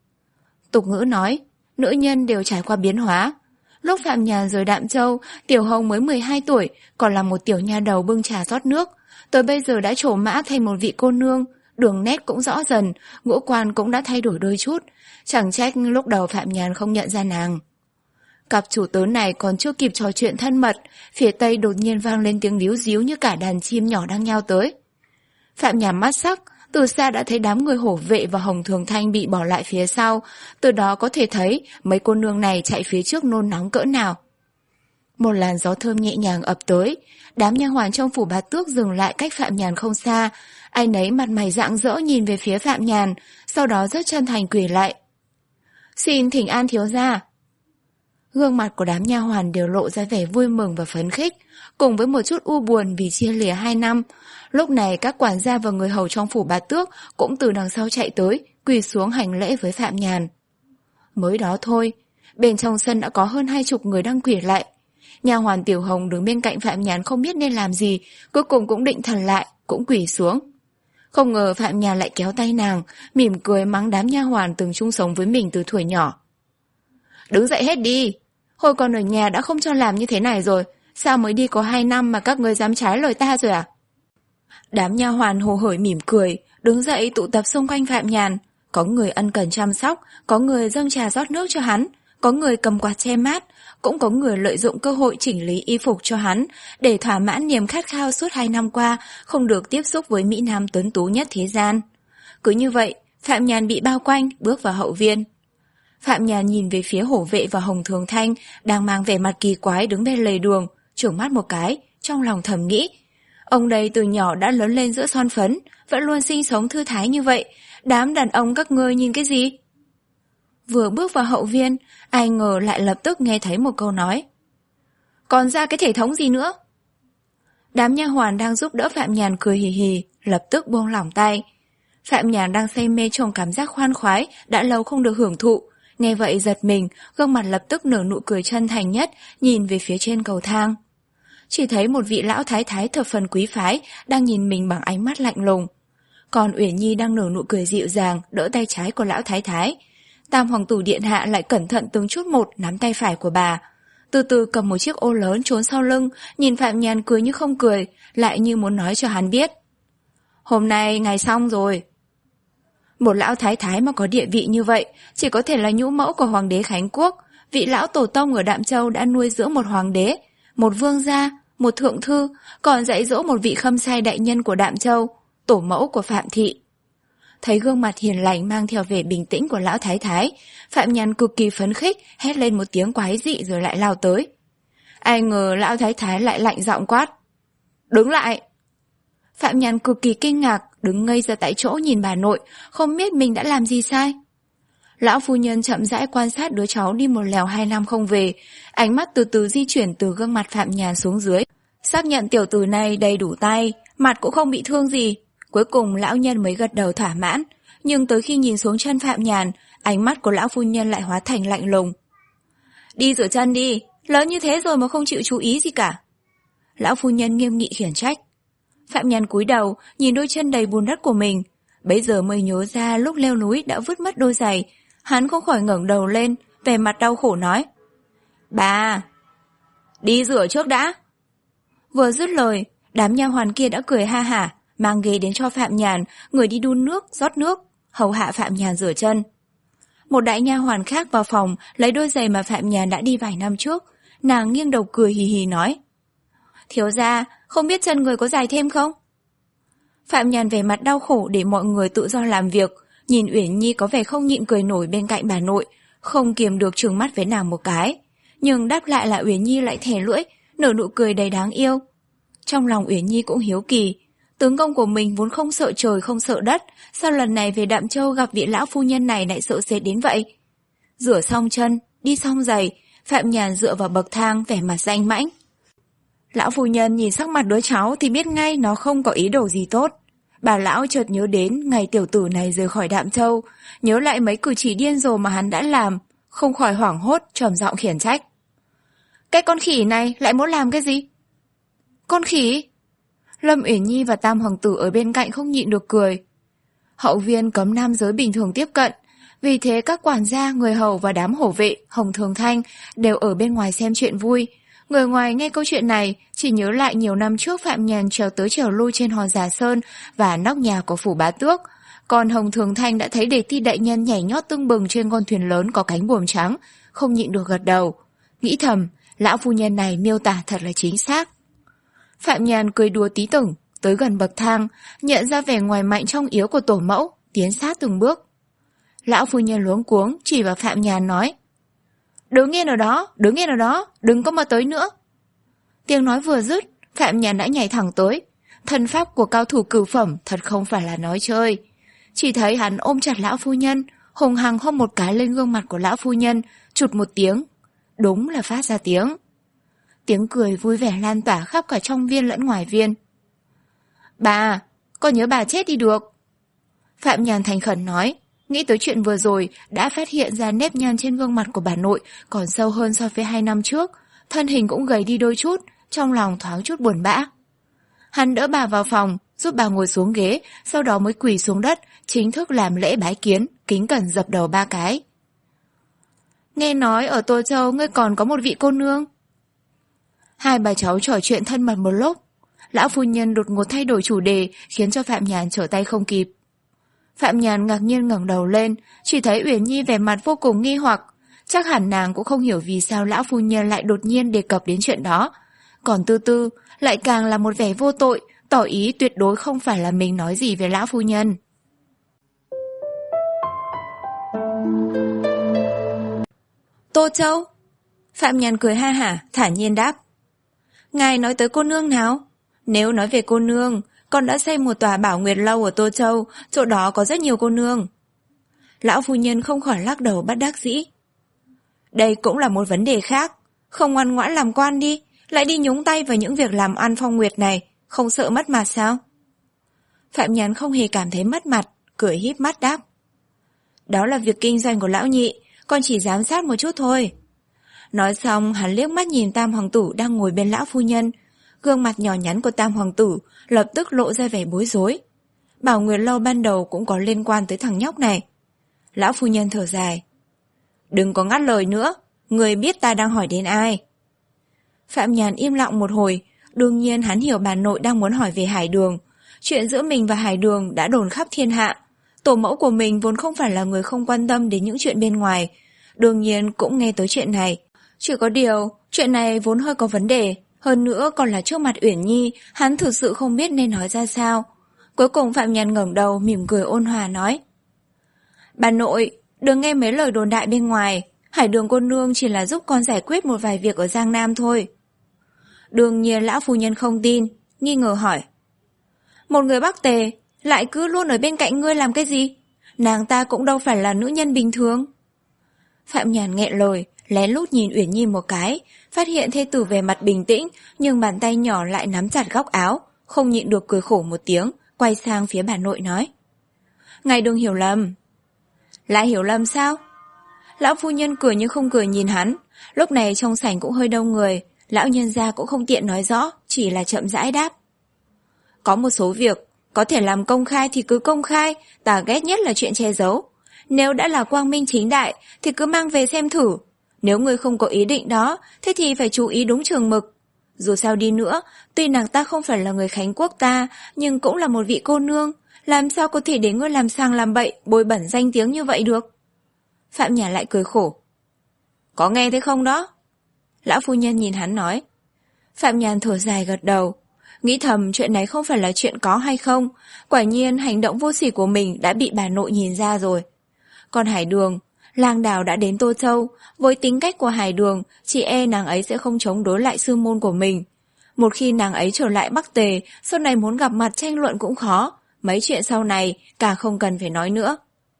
Speaker 1: Tục ngữ nói, nữ nhân đều trải qua biến hóa. Lúc Phạm Nhàn rời Đạm Châu, Tiểu Hồng mới mười hai tuổi, còn là một tiểu nha đầu bưng trà rót nước, tới bây giờ đã trổ mã thành một vị cô nương. Đường nét cũng rõ dần, ngũ quan cũng đã thay đổi đôi chút, chẳng trách lúc đầu Phạm Nhàn không nhận ra nàng. Cặp chủ tớ này còn chưa kịp trò chuyện thân mật, phía tây đột nhiên vang lên tiếng líu díu như cả đàn chim nhỏ đang nhao tới. Phạm Nhàn mắt sắc, từ xa đã thấy đám người hổ vệ và Hồng Thường Thanh bị bỏ lại phía sau, từ đó có thể thấy mấy cô nương này chạy phía trước nôn nóng cỡ nào. Một làn gió thơm nhẹ nhàng ập tới, đám nha hoàn trong phủ bá tước dừng lại cách Phạm Nhàn không xa, ai nấy mặt mày rạng rỡ nhìn về phía Phạm Nhàn, sau đó rất chân thành quỳ lại. Xin thỉnh an thiếu gia. Gương mặt của đám nha hoàn đều lộ ra vẻ vui mừng và phấn khích, cùng với một chút u buồn vì chia lìa hai năm. Lúc này các quản gia và người hầu trong phủ Bá Tước cũng từ đằng sau chạy tới, quỳ xuống hành lễ với Phạm Nhàn. Mới đó thôi, bên trong sân đã có hơn hai chục người đang quỳ lại. Nha hoàn Tiểu Hồng đứng bên cạnh Phạm Nhàn không biết nên làm gì, cuối cùng cũng định thần lại, cũng quỳ xuống. Không ngờ Phạm Nhàn lại kéo tay nàng, mỉm cười mắng đám nha hoàn từng chung sống với mình từ thuở nhỏ. Đứng dậy hết đi, hồi còn ở nhà đã không cho làm như thế này rồi, sao mới đi có hai năm mà các ngươi dám trái lời ta rồi à? Đám nha hoàn hồ hởi mỉm cười, đứng dậy tụ tập xung quanh Phạm Nhàn. Có người ân cần chăm sóc, có người dâng trà rót nước cho hắn, có người cầm quạt che mát, cũng có người lợi dụng cơ hội chỉnh lý y phục cho hắn để thỏa mãn niềm khát khao suốt hai năm qua không được tiếp xúc với mỹ nam tuấn tú nhất thế gian. Cứ như vậy, Phạm Nhàn bị bao quanh, bước vào hậu viên. Phạm Nhàn nhìn về phía Hổ Vệ và Hồng Thường Thanh đang mang vẻ mặt kỳ quái đứng bên lề đường, chưởng mắt một cái, trong lòng thầm nghĩ. Ông đây từ nhỏ đã lớn lên giữa son phấn, vẫn luôn sinh sống thư thái như vậy, đám đàn ông các ngươi nhìn cái gì? Vừa bước vào hậu viên, ai ngờ lại lập tức nghe thấy một câu nói. Còn ra cái thể thống gì nữa? Đám nha hoàn đang giúp đỡ Phạm Nhàn cười hì hì, lập tức buông lỏng tay. Phạm Nhàn đang say mê trong cảm giác khoan khoái, đã lâu không được hưởng thụ. Nghe vậy giật mình, gương mặt lập tức nở nụ cười chân thành nhất, nhìn về phía trên cầu thang. Chỉ thấy một vị lão thái thái thập phần quý phái đang nhìn mình bằng ánh mắt lạnh lùng. Còn Uyển Nhi đang nở nụ cười dịu dàng, đỡ tay trái của lão thái thái. Tam hoàng tử điện hạ lại cẩn thận từng chút một nắm tay phải của bà. Từ từ cầm một chiếc ô lớn trốn sau lưng, nhìn Phạm Nhàn cười như không cười, lại như muốn nói cho hắn biết. Hôm nay ngày xong rồi. Một lão thái thái mà có địa vị như vậy, chỉ có thể là nhũ mẫu của hoàng đế Khánh Quốc. Vị lão tổ tông ở Đạm Châu đã nuôi dưỡng một hoàng đế, một vương gia, một thượng thư, còn dạy dỗ một vị khâm sai đại nhân của Đạm Châu, tổ mẫu của Phạm thị. Thấy gương mặt hiền lành mang theo vẻ bình tĩnh của lão thái thái, Phạm Nhàn cực kỳ phấn khích, hét lên một tiếng quái dị rồi lại lao tới. Ai ngờ lão thái thái lại lạnh giọng quát. Đứng lại! Phạm Nhàn cực kỳ kinh ngạc, đứng ngây ra tại chỗ nhìn bà nội, không biết mình đã làm gì sai. Lão phu nhân chậm rãi quan sát đứa cháu đi một lèo hai năm không về, ánh mắt từ từ di chuyển từ gương mặt Phạm Nhàn xuống dưới, xác nhận tiểu tử này đầy đủ tay, mặt cũng không bị thương gì. Cuối cùng lão nhân mới gật đầu thỏa mãn, nhưng tới khi nhìn xuống chân Phạm Nhàn, ánh mắt của lão phu nhân lại hóa thành lạnh lùng. Đi rửa chân đi, lớn như thế rồi mà không chịu chú ý gì cả. Lão phu nhân nghiêm nghị khiển trách. Phạm Nhàn cúi đầu, nhìn đôi chân đầy bùn đất của mình, bấy giờ mới nhớ ra lúc leo núi đã vứt mất đôi giày. Hắn không khỏi ngẩng đầu lên, vẻ mặt đau khổ nói. Bà, đi rửa trước đã. Vừa dứt lời, đám nha hoàn kia đã cười ha hả, mang ghế đến cho Phạm Nhàn, người đi đun nước, rót nước, hầu hạ Phạm Nhàn rửa chân. Một đại nha hoàn khác vào phòng, lấy đôi giày mà Phạm Nhàn đã đi vài năm trước. Nàng nghiêng đầu cười hì hì nói. Thiếu gia, không biết chân người có dài thêm không? Phạm Nhàn vẻ mặt đau khổ để mọi người tự do làm việc, nhìn Uyển Nhi có vẻ không nhịn cười nổi bên cạnh bà nội, không kiềm được trừng mắt với nàng một cái. Nhưng đáp lại là Uyển Nhi lại thè lưỡi, nở nụ cười đầy đáng yêu. Trong lòng Uyển Nhi cũng hiếu kỳ, tướng công của mình vốn không sợ trời không sợ đất, sao lần này về Đạm Châu gặp vị lão phu nhân này lại sợ sệt đến vậy? Rửa xong chân, đi xong giày, Phạm Nhàn dựa vào bậc thang vẻ mặt danh mãnh. Lão phu nhân nhìn sắc mặt đứa cháu thì biết ngay nó không có ý đồ gì tốt. Bà lão chợt nhớ đến ngày tiểu tử này rời khỏi Đạm Châu, nhớ lại mấy cử chỉ điên rồ mà hắn đã làm, không khỏi hoảng hốt trầm giọng khiển trách. Cái con khỉ này lại muốn làm cái gì? Con khỉ? Lâm Uyển Nhi và Tam hoàng tử ở bên cạnh không nhịn được cười. Hậu viên cấm nam giới bình thường tiếp cận, vì thế các quản gia, người hầu và đám hổ vệ, Hồng Thường Thanh đều ở bên ngoài xem chuyện vui. Người ngoài nghe câu chuyện này chỉ nhớ lại nhiều năm trước Phạm Nhàn trèo tới trèo lui trên hòn Già Sơn và nóc nhà của phủ Bá Tước. Còn Hồng Thường Thanh đã thấy Đề Ti đại nhân nhảy nhót tưng bừng trên con thuyền lớn có cánh buồm trắng, không nhịn được gật đầu. Nghĩ thầm, lão phu nhân này miêu tả thật là chính xác. Phạm Nhàn cười đùa tí tửng, tới gần bậc thang, nhận ra vẻ ngoài mạnh trong yếu của tổ mẫu, tiến sát từng bước. Lão phu nhân luống cuống chỉ vào Phạm Nhàn nói. Đứng yên ở đó, đứng yên ở đó, đừng có mà tới nữa. Tiếng nói vừa dứt, Phạm Nhàn đã nhảy thẳng tới. Thân pháp của cao thủ cửu phẩm thật không phải là nói chơi. Chỉ thấy hắn ôm chặt lão phu nhân, hùng hăng hôn một cái lên gương mặt của lão phu nhân, chụt một tiếng. đúng là phát ra tiếng. Tiếng cười vui vẻ lan tỏa khắp cả trong viên lẫn ngoài viên. Bà, con nhớ bà chết đi được. Phạm Nhàn thành khẩn nói, nghĩ tới chuyện vừa rồi đã phát hiện ra nếp nhăn trên gương mặt của bà nội còn sâu hơn so với hai năm trước, thân hình cũng gầy đi đôi chút, trong lòng thoáng chút buồn bã. Hắn đỡ bà vào phòng, giúp bà ngồi xuống ghế, sau đó mới quỳ xuống đất, chính thức làm lễ bái kiến, kính cẩn dập đầu ba cái. Nghe nói ở Tô Châu ngươi còn có một vị cô nương. Hai bà cháu trò chuyện thân mật một lúc, lão phu nhân đột ngột thay đổi chủ đề khiến cho Phạm Nhàn trở tay không kịp. Phạm Nhàn ngạc nhiên ngẩng đầu lên, chỉ thấy Uyển Nhi vẻ mặt vô cùng nghi hoặc, chắc hẳn nàng cũng không hiểu vì sao lão phu nhân lại đột nhiên đề cập đến chuyện đó. Còn Tư Tư lại càng là một vẻ vô tội, tỏ ý tuyệt đối không phải là mình nói gì về lão phu nhân. Tô Châu? Phạm Nhàn cười ha hả, thản nhiên đáp. Ngài nói tới cô nương nào? Nếu nói về cô nương, con đã xây một tòa Bảo Nguyệt Lâu ở Tô Châu, chỗ đó có rất nhiều cô nương. Lão phu nhân không khỏi lắc đầu bất đắc dĩ. Đây cũng là một vấn đề khác, không ngoan ngoãn làm quan đi, lại đi nhúng tay vào những việc làm ăn phong nguyệt này, không sợ mất mặt sao? Phạm Nhàn không hề cảm thấy mất mặt, cười híp mắt đáp. Đó là việc kinh doanh của lão nhị, con chỉ giám sát một chút thôi. Nói xong, hắn liếc mắt nhìn Tam Hoàng Tử đang ngồi bên lão phu nhân. Gương mặt nhỏ nhắn của Tam Hoàng Tử lập tức lộ ra vẻ bối rối. Bảo Nguyệt Lâu ban đầu cũng có liên quan tới thằng nhóc này. Lão phu nhân thở dài. Đừng có ngắt lời nữa, người biết ta đang hỏi đến ai. Phạm Nhàn im lặng một hồi, đương nhiên hắn hiểu bà nội đang muốn hỏi về Hải Đường. Chuyện giữa mình và Hải Đường đã đồn khắp thiên hạ. Tổ mẫu của mình vốn không phải là người không quan tâm đến những chuyện bên ngoài, đương nhiên cũng nghe tới chuyện này. Chỉ có điều, chuyện này vốn hơi có vấn đề, hơn nữa còn là trước mặt Uyển Nhi, hắn thực sự không biết nên nói ra sao. Cuối cùng Phạm Nhàn ngẩng đầu mỉm cười ôn hòa nói. Bà nội, đừng nghe mấy lời đồn đại bên ngoài, Hải Đường cô nương chỉ là giúp con giải quyết một vài việc ở Giang Nam thôi. Đương nhiên lão phu nhân không tin, nghi ngờ hỏi. Một người Bắc Tề, lại cứ luôn ở bên cạnh ngươi làm cái gì? Nàng ta cũng đâu phải là nữ nhân bình thường. Phạm Nhàn nghẹn lời, lén lút nhìn Uyển Nhi một cái, phát hiện thê tử về mặt bình tĩnh, nhưng bàn tay nhỏ lại nắm chặt góc áo, không nhịn được cười khổ một tiếng, quay sang phía bà nội nói. Ngài đừng hiểu lầm. Lại hiểu lầm sao? Lão phu nhân cười nhưng không cười nhìn hắn, lúc này trong sảnh cũng hơi đông người, lão nhân gia cũng không tiện nói rõ, chỉ là chậm rãi đáp. Có một số việc, có thể làm công khai thì cứ công khai, ta ghét nhất là chuyện che giấu. Nếu đã là quang minh chính đại thì cứ mang về xem thử. Nếu ngươi không có ý định đó, thế thì phải chú ý đúng trường mực. Dù sao đi nữa, tuy nàng ta không phải là người Khánh Quốc ta, nhưng cũng là một vị cô nương. Làm sao có thể để ngươi làm sang làm bậy, bôi bẩn danh tiếng như vậy được? Phạm Nhàn lại cười khổ. Có nghe thấy không đó? Lão phu nhân nhìn hắn nói. Phạm Nhàn thở dài gật đầu, nghĩ thầm chuyện này không phải là chuyện có hay không. Quả nhiên hành động vô sỉ của mình đã bị bà nội nhìn ra rồi. Còn Hải Đường, Lang Đào đã đến Tô Châu, với tính cách của Hải Đường, chỉ e nàng ấy sẽ không chống đối lại sư môn của mình. Một khi nàng ấy trở lại Bắc Tề, sau này muốn gặp mặt tranh luận cũng khó, mấy chuyện sau này càng không cần phải nói nữa.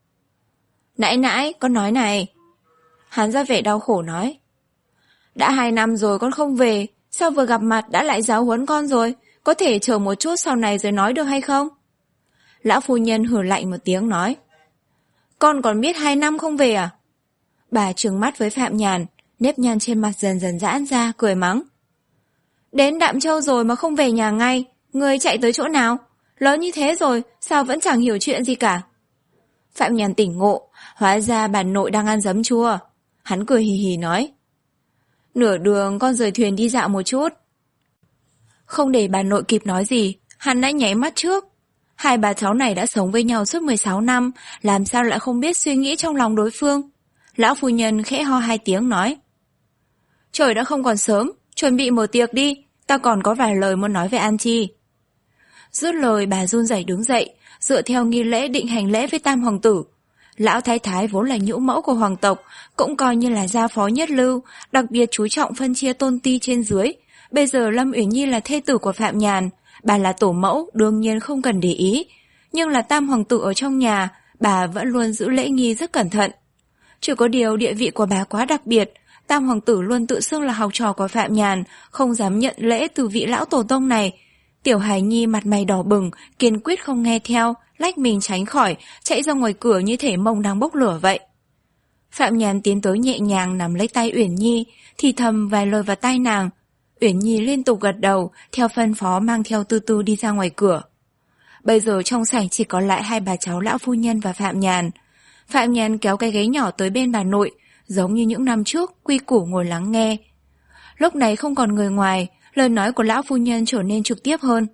Speaker 1: Nãy nãy, con nói này. Hắn ra vẻ đau khổ nói. Đã hai năm rồi con không về, sao vừa gặp mặt đã lại giáo huấn con rồi, có thể chờ một chút sau này rồi nói được hay không? Lão phu nhân hừ lạnh một tiếng nói. Con còn biết hai năm không về à? Bà trừng mắt với Phạm Nhàn, nếp nhăn trên mặt dần dần giãn ra, cười mắng. Đến Đạm Châu rồi mà không về nhà ngay, người chạy tới chỗ nào? Lớn như thế rồi, sao vẫn chẳng hiểu chuyện gì cả? Phạm Nhàn tỉnh ngộ, hóa ra bà nội đang ăn giấm chua. Hắn cười hì hì nói. Nửa đường con rời thuyền đi dạo một chút. Không để bà nội kịp nói gì, hắn đã nháy mắt trước. Hai bà cháu này đã sống với nhau suốt mười sáu năm, làm sao lại không biết suy nghĩ trong lòng đối phương? Lão phu nhân khẽ ho hai tiếng nói. Trời đã không còn sớm, chuẩn bị mở tiệc đi, ta còn có vài lời muốn nói về An Chi. Dứt lời bà run rẩy đứng dậy, dựa theo nghi lễ định hành lễ với Tam Hoàng Tử. Lão thái thái vốn là nhũ mẫu của hoàng tộc, cũng coi như là gia phó nhất lưu, đặc biệt chú trọng phân chia tôn ti trên dưới. Bây giờ Lâm Uyển Nhi là thê tử của Phạm Nhàn, bà là tổ mẫu, đương nhiên không cần để ý. Nhưng là Tam Hoàng Tử ở trong nhà, bà vẫn luôn giữ lễ nghi rất cẩn thận. Chỉ có điều địa vị của bà quá đặc biệt, Tam hoàng tử luôn tự xưng là học trò của Phạm Nhàn, không dám nhận lễ từ vị lão tổ tông này. Tiểu Hải Nhi mặt mày đỏ bừng, kiên quyết không nghe theo, lách mình tránh khỏi, chạy ra ngoài cửa như thể mông đang bốc lửa vậy. Phạm Nhàn tiến tới nhẹ nhàng nắm lấy tay Uyển Nhi, thì thầm vài lời vào tai nàng. Uyển Nhi liên tục gật đầu, theo phân phó mang theo Tư Tư đi ra ngoài cửa. Bây giờ trong sảnh chỉ còn lại hai bà cháu lão phu nhân và Phạm Nhàn. Phạm Nhàn kéo cái ghế nhỏ tới bên bà nội, giống như những năm trước, quy củ ngồi lắng nghe. Lúc này không còn người ngoài, lời nói của lão phu nhân trở nên trực tiếp hơn.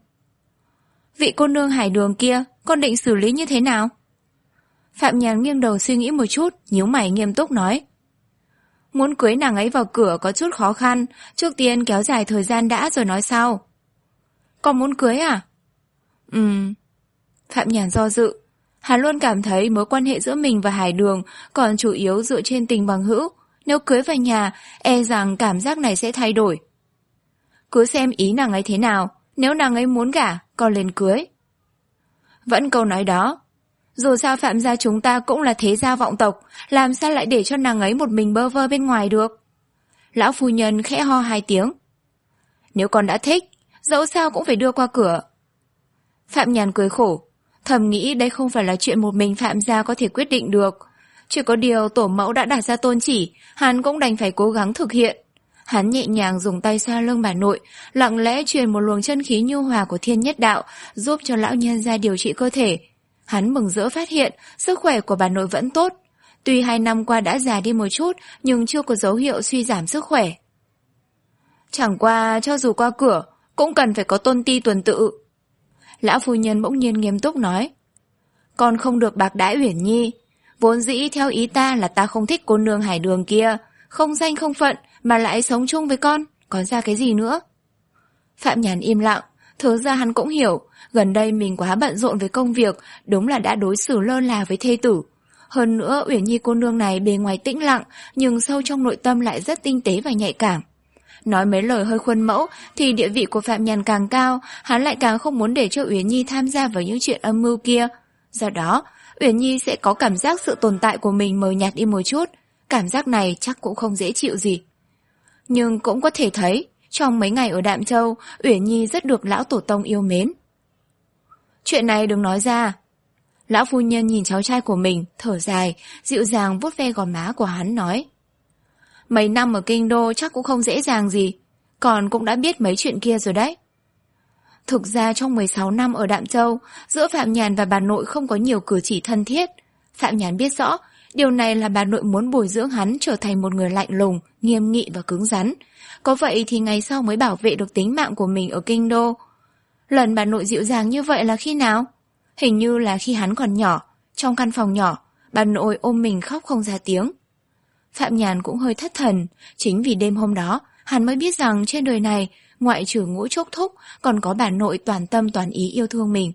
Speaker 1: Vị cô nương Hải Đường kia, con định xử lý như thế nào? Phạm Nhàn nghiêng đầu suy nghĩ một chút, nhíu mày nghiêm túc nói. Muốn cưới nàng ấy vào cửa có chút khó khăn, trước tiên kéo dài thời gian đã rồi nói sau. Con muốn cưới à? Ừm. Phạm Nhàn do dự. Hắn luôn cảm thấy mối quan hệ giữa mình và Hải Đường còn chủ yếu dựa trên tình bằng hữu. Nếu cưới vào nhà, e rằng cảm giác này sẽ thay đổi. Cứ xem ý nàng ấy thế nào, nếu nàng ấy muốn gả, con lên cưới. Vẫn câu nói đó. Dù sao Phạm gia chúng ta cũng là thế gia vọng tộc, làm sao lại để cho nàng ấy một mình bơ vơ bên ngoài được? Lão phu nhân khẽ ho hai tiếng. Nếu con đã thích, dẫu sao cũng phải đưa qua cửa. Phạm Nhàn cười khổ, thầm nghĩ đây không phải là chuyện một mình Phạm gia có thể quyết định được. Chỉ có điều tổ mẫu đã đặt ra tôn chỉ, hắn cũng đành phải cố gắng thực hiện. Hắn nhẹ nhàng dùng tay xoa lưng bà nội, lặng lẽ truyền một luồng chân khí nhu hòa của thiên nhất đạo, giúp cho lão nhân gia điều trị cơ thể. Hắn mừng rỡ phát hiện sức khỏe của bà nội vẫn tốt. Tuy hai năm qua đã già đi một chút, nhưng chưa có dấu hiệu suy giảm sức khỏe. Chẳng qua cho dù qua cửa, cũng cần phải có tôn ti tuần tự. Lão phu nhân bỗng nhiên nghiêm túc nói. Con không được bạc đãi Uyển Nhi. Vốn dĩ theo ý ta là ta không thích cô nương Hải Đường kia, không danh không phận mà lại sống chung với con, còn ra cái gì nữa? Phạm Nhàn im lặng, thực ra hắn cũng hiểu, gần đây mình quá bận rộn với công việc, đúng là đã đối xử lơ là với thê tử. Hơn nữa Uyển Nhi cô nương này bề ngoài tĩnh lặng, nhưng sâu trong nội tâm lại rất tinh tế và nhạy cảm. Nói mấy lời hơi khuôn mẫu thì địa vị của Phạm Nhàn càng cao, hắn lại càng không muốn để cho Uyển Nhi tham gia vào những chuyện âm mưu kia. Do đó, Uyển Nhi sẽ có cảm giác sự tồn tại của mình mờ nhạt đi một chút, cảm giác này chắc cũng không dễ chịu gì. Nhưng cũng có thể thấy, trong mấy ngày ở Đạm Châu, Uyển Nhi rất được lão tổ tông yêu mến. Chuyện này đừng nói ra. Lão phu nhân nhìn cháu trai của mình, thở dài, dịu dàng vuốt ve gò má của hắn nói. Mấy năm ở kinh đô chắc cũng không dễ dàng gì, còn cũng đã biết mấy chuyện kia rồi đấy. Thực ra trong mười sáu năm ở Đạm Châu, giữa Phạm Nhàn và bà nội không có nhiều cử chỉ thân thiết. Phạm Nhàn biết rõ, điều này là bà nội muốn bồi dưỡng hắn trở thành một người lạnh lùng, nghiêm nghị và cứng rắn. Có vậy thì ngày sau mới bảo vệ được tính mạng của mình ở kinh đô. Lần bà nội dịu dàng như vậy là khi nào? Hình như là khi hắn còn nhỏ, trong căn phòng nhỏ, bà nội ôm mình khóc không ra tiếng. Phạm Nhàn cũng hơi thất thần, chính vì đêm hôm đó, hắn mới biết rằng trên đời này, ngoại trừ Ngũ Trúc Thúc, còn có bà nội toàn tâm toàn ý yêu thương mình.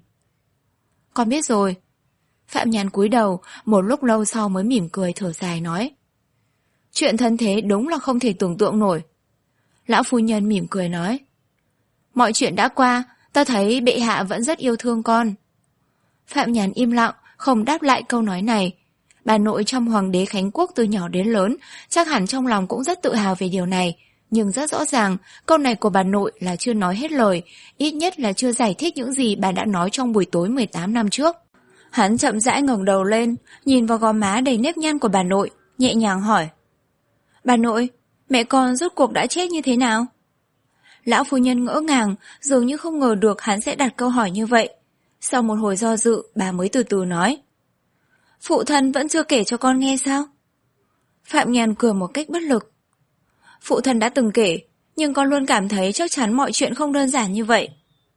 Speaker 1: Con biết rồi. Phạm Nhàn cúi đầu, một lúc lâu sau mới mỉm cười thở dài nói. Chuyện thân thế đúng là không thể tưởng tượng nổi. Lão phu nhân mỉm cười nói. Mọi chuyện đã qua, ta thấy bệ hạ vẫn rất yêu thương con. Phạm Nhàn im lặng, không đáp lại câu nói này. Bà nội trong hoàng đế Khánh Quốc từ nhỏ đến lớn, chắc hẳn trong lòng cũng rất tự hào về điều này. Nhưng rất rõ ràng, câu này của bà nội là chưa nói hết lời, ít nhất là chưa giải thích những gì bà đã nói trong buổi tối mười tám năm trước. Hắn chậm rãi ngẩng đầu lên, nhìn vào gò má đầy nếp nhăn của bà nội, nhẹ nhàng hỏi. Bà nội, mẹ con rốt cuộc đã chết như thế nào? Lão phu nhân ngỡ ngàng, dường như không ngờ được hắn sẽ đặt câu hỏi như vậy. Sau một hồi do dự, bà mới từ từ nói. Phụ thân vẫn chưa kể cho con nghe sao? Phạm Nhàn cười một cách bất lực. Phụ thân đã từng kể, nhưng con luôn cảm thấy chắc chắn mọi chuyện không đơn giản như vậy.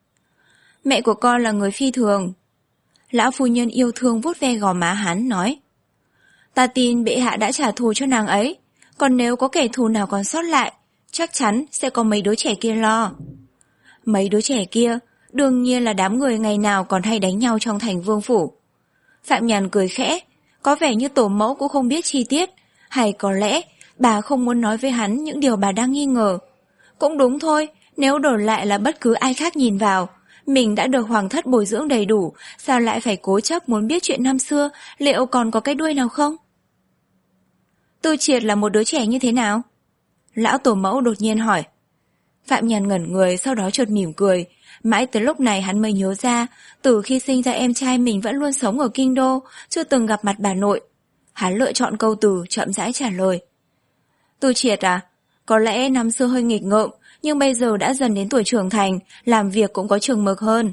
Speaker 1: Mẹ của con là người phi thường. Lão phu nhân yêu thương vuốt ve gò má hắn nói. Ta tin bệ hạ đã trả thù cho nàng ấy, còn nếu có kẻ thù nào còn sót lại, chắc chắn sẽ có mấy đứa trẻ kia lo. Mấy đứa trẻ kia, đương nhiên là đám người ngày nào còn hay đánh nhau trong thành vương phủ. Phạm Nhàn cười khẽ, có vẻ như tổ mẫu cũng không biết chi tiết, hay có lẽ bà không muốn nói với hắn những điều bà đang nghi ngờ. Cũng đúng thôi, nếu đổi lại là bất cứ ai khác nhìn vào, mình đã được hoàng thất bồi dưỡng đầy đủ, sao lại phải cố chấp muốn biết chuyện năm xưa, liệu còn có cái đuôi nào không? Tư Triệt là một đứa trẻ như thế nào? Lão tổ mẫu đột nhiên hỏi. Phạm Nhàn ngẩn người, sau đó chợt mỉm cười. Mãi tới lúc này hắn mới nhớ ra, từ khi sinh ra em trai mình vẫn luôn sống ở kinh đô, chưa từng gặp mặt bà nội. Hắn lựa chọn câu từ, chậm rãi trả lời. Tu Triệt à, có lẽ năm xưa hơi nghịch ngợm, nhưng bây giờ đã dần đến tuổi trưởng thành, làm việc cũng có chừng mực hơn.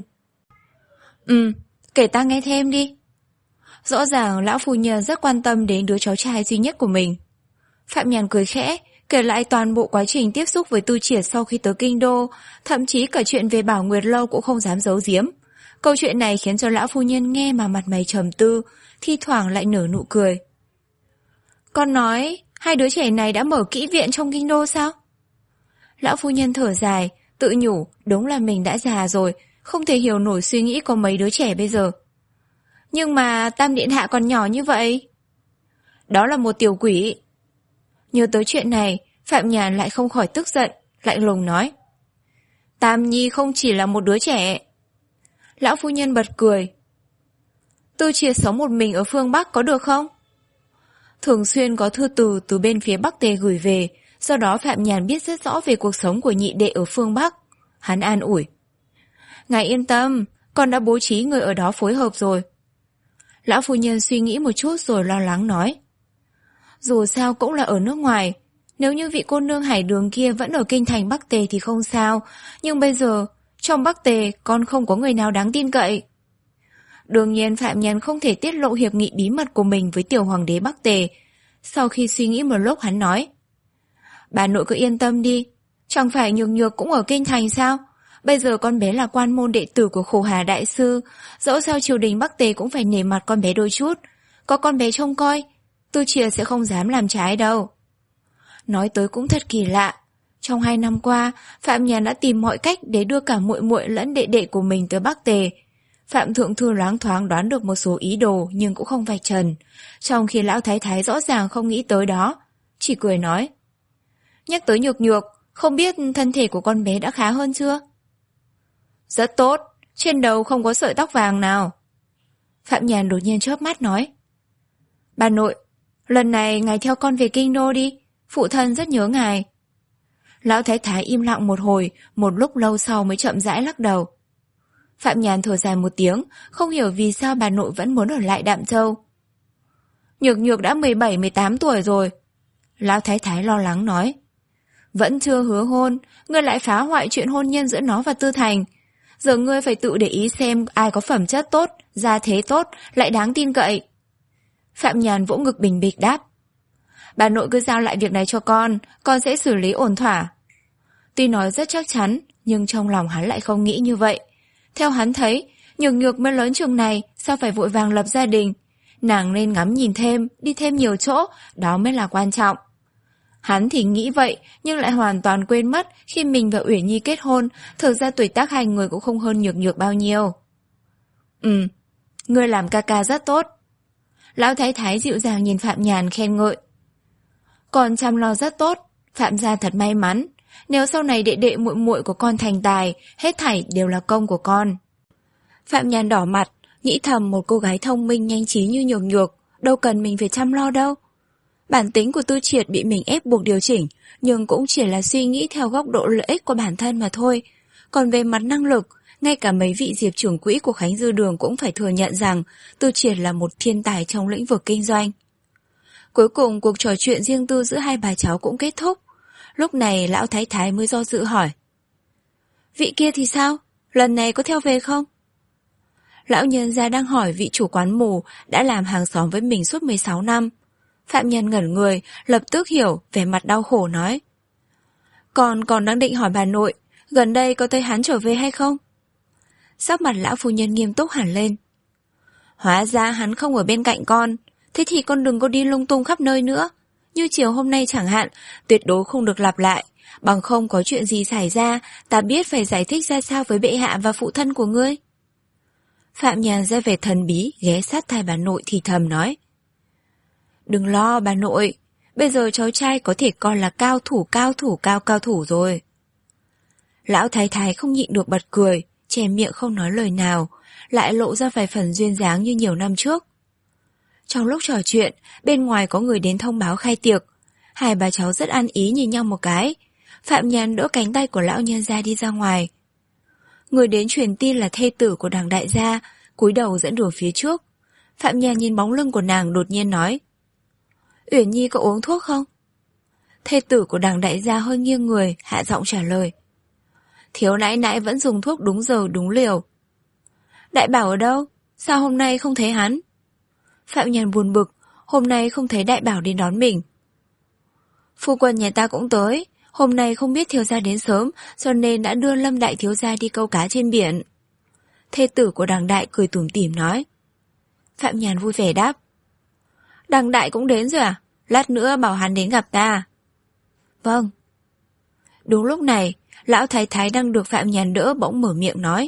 Speaker 1: Ừ, kể ta nghe thêm đi. Rõ ràng lão phu nhân rất quan tâm đến đứa cháu trai duy nhất của mình. Phạm Nhàn cười khẽ, kể lại toàn bộ quá trình tiếp xúc với Tu Triệt sau khi tới kinh đô, thậm chí cả chuyện về Bảo Nguyệt Lâu cũng không dám giấu giếm. Câu chuyện này khiến cho lão phu nhân nghe mà mặt mày trầm tư, thi thoảng lại nở nụ cười. Con nói, hai đứa trẻ này đã mở kỹ viện trong kinh đô sao? Lão phu nhân thở dài, tự nhủ, đúng là mình đã già rồi, không thể hiểu nổi suy nghĩ của mấy đứa trẻ bây giờ. Nhưng mà Tam Điện Hạ còn nhỏ như vậy. Đó là một tiểu quỷ. Nhớ tới chuyện này, Phạm Nhàn lại không khỏi tức giận, lạnh lùng nói. Tam Nhi không chỉ là một đứa trẻ. Lão phu nhân bật cười. Tu Triệt sống một mình ở phương Bắc có được không? Thường xuyên có thư từ từ bên phía Bắc Tề gửi về, do đó Phạm Nhàn biết rất rõ về cuộc sống của nhị đệ ở phương Bắc. Hắn an ủi. Ngài yên tâm, con đã bố trí người ở đó phối hợp rồi. Lão phu nhân suy nghĩ một chút rồi lo lắng nói. Dù sao cũng là ở nước ngoài, nếu như vị cô nương Hải Đường kia vẫn ở kinh thành Bắc Tề thì không sao, nhưng bây giờ, trong Bắc Tề con không có người nào đáng tin cậy. Đương nhiên Phạm Nhàn không thể tiết lộ hiệp nghị bí mật của mình với tiểu hoàng đế Bắc Tề. Sau khi suy nghĩ một lúc hắn nói. Bà nội cứ yên tâm đi, chẳng phải Nhược Nhược cũng ở kinh thành sao? Bây giờ con bé là quan môn đệ tử của Khổ Hà Đại Sư, dẫu sao triều đình Bắc Tề cũng phải nể mặt con bé đôi chút. Có con bé trông coi, Tu Triệt sẽ không dám làm trái đâu. Nói tới cũng thật kỳ lạ. Trong hai năm qua, Phạm Nhàn đã tìm mọi cách để đưa cả muội muội lẫn đệ đệ của mình tới Bắc Tề. Phạm Thượng Thư loáng thoáng đoán được một số ý đồ nhưng cũng không vạch trần, trong khi lão thái thái rõ ràng không nghĩ tới đó, chỉ cười nói. Nhắc tới Nhược Nhược, không biết thân thể của con bé đã khá hơn chưa? Rất tốt, trên đầu không có sợi tóc vàng nào. Phạm Nhàn đột nhiên chớp mắt nói. Bà nội, lần này ngài theo con về kinh đô đi, phụ thân rất nhớ ngài. Lão thái thái im lặng một hồi, một lúc lâu sau mới chậm rãi lắc đầu. Phạm Nhàn thở dài một tiếng, không hiểu vì sao bà nội vẫn muốn ở lại Đạm Châu. Nhược Nhược đã mười bảy mười tám tuổi rồi. Lão thái thái lo lắng nói. Vẫn chưa hứa hôn, ngươi lại phá hoại chuyện hôn nhân giữa nó và Tư Thành. Giờ ngươi phải tự để ý xem ai có phẩm chất tốt, gia thế tốt, lại đáng tin cậy. Phạm Nhàn vỗ ngực bình bịch đáp. Bà nội cứ giao lại việc này cho con, con sẽ xử lý ổn thỏa. Tuy nói rất chắc chắn, nhưng trong lòng hắn lại không nghĩ như vậy. Theo hắn thấy, Nhược Nhược mới lớn chừng này, sao phải vội vàng lập gia đình. Nàng nên ngắm nhìn thêm, đi thêm nhiều chỗ, đó mới là quan trọng. Hắn thì nghĩ vậy, nhưng lại hoàn toàn quên mất khi mình và Uyển Nhi kết hôn, thực ra tuổi tác hai người cũng không hơn Nhược Nhược bao nhiêu. Ừ, ngươi làm ca ca rất tốt. Lão thái thái dịu dàng nhìn Phạm Nhàn khen ngợi. Con chăm lo rất tốt, Phạm gia thật may mắn. Nếu sau này đệ đệ muội muội của con thành tài, hết thảy đều là công của con. Phạm Nhàn đỏ mặt, nghĩ thầm một cô gái thông minh nhanh trí như Nhược Nhược, đâu cần mình phải chăm lo đâu. Bản tính của Tư Triệt bị mình ép buộc điều chỉnh, nhưng cũng chỉ là suy nghĩ theo góc độ lợi ích của bản thân mà thôi. Còn về mặt năng lực, ngay cả mấy vị diệp trưởng quỹ của Khánh Dư Đường cũng phải thừa nhận rằng Tư Triệt là một thiên tài trong lĩnh vực kinh doanh. Cuối cùng cuộc trò chuyện riêng tư giữa hai bà cháu cũng kết thúc. Lúc này lão thái thái mới do dự hỏi. Vị kia thì sao? Lần này có theo về không? Lão nhân gia đang hỏi vị chủ quán mù đã làm hàng xóm với mình suốt mười sáu năm. Phạm Nhân ngẩn người, lập tức hiểu, vẻ mặt đau khổ nói. Còn còn đang định hỏi bà nội, gần đây có thấy hắn trở về hay không? Sắc mặt lão phu nhân nghiêm túc hẳn lên. Hóa ra hắn không ở bên cạnh con, thế thì con đừng có đi lung tung khắp nơi nữa. Như chiều hôm nay chẳng hạn, tuyệt đối không được lặp lại, bằng không có chuyện gì xảy ra, ta biết phải giải thích ra sao với bệ hạ và phụ thân của ngươi. Phạm Nhàn ra vẻ thần bí, ghé sát tai bà nội thì thầm nói. Đừng lo bà nội, bây giờ cháu trai có thể coi là cao thủ cao thủ cao cao thủ rồi. Lão thái thái không nhịn được bật cười, che miệng không nói lời nào, lại lộ ra vài phần duyên dáng như nhiều năm trước. Trong lúc trò chuyện, bên ngoài có người đến thông báo khai tiệc. Hai bà cháu rất ăn ý nhìn nhau một cái. Phạm Nhàn đỡ cánh tay của lão nhân gia đi ra ngoài. Người đến truyền tin là thê tử của Đằng đại gia, cúi đầu dẫn đường phía trước. Phạm Nhàn nhìn bóng lưng của nàng đột nhiên nói: Uyển Nhi có uống thuốc không? Thê tử của Đằng đại gia hơi nghiêng người, hạ giọng trả lời: Thiếu nãi nãi vẫn dùng thuốc đúng giờ đúng liều. Đại bảo ở đâu? Sao hôm nay không thấy hắn? Phạm Nhàn buồn bực, hôm nay không thấy đại bảo đến đón mình. Phu quân nhà ta cũng tới, hôm nay không biết thiếu gia đến sớm, cho nên đã đưa Lâm đại thiếu gia đi câu cá trên biển. Thê tử của Đằng đại cười tủm tỉm nói. Phạm Nhàn vui vẻ đáp: Đằng đại cũng đến rồi à? Lát nữa bảo hắn đến gặp ta. Vâng. Đúng lúc này, lão thái thái đang được Phạm Nhàn đỡ bỗng mở miệng nói: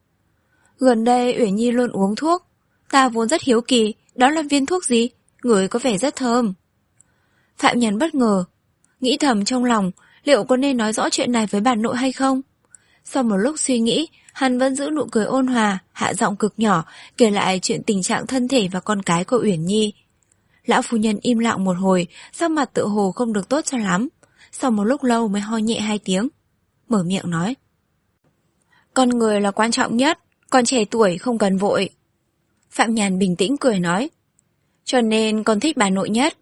Speaker 1: Gần đây Uyển Nhi luôn uống thuốc, ta vốn rất hiếu kỳ, đó là viên thuốc gì? Ngửi có vẻ rất thơm. Phạm Nhàn bất ngờ, nghĩ thầm trong lòng, liệu có nên nói rõ chuyện này với bà nội hay không? Sau một lúc suy nghĩ, hắn vẫn giữ nụ cười ôn hòa, hạ giọng cực nhỏ, kể lại chuyện tình trạng thân thể và con cái của Uyển Nhi. Lão phu nhân im lặng một hồi, sắc mặt tự hồ không được tốt cho lắm. Sau một lúc lâu mới ho nhẹ hai tiếng, mở miệng nói: Con người là quan trọng nhất, con trẻ tuổi không cần vội. Phạm Nhàn bình tĩnh cười nói: Cho nên con thích bà nội nhất.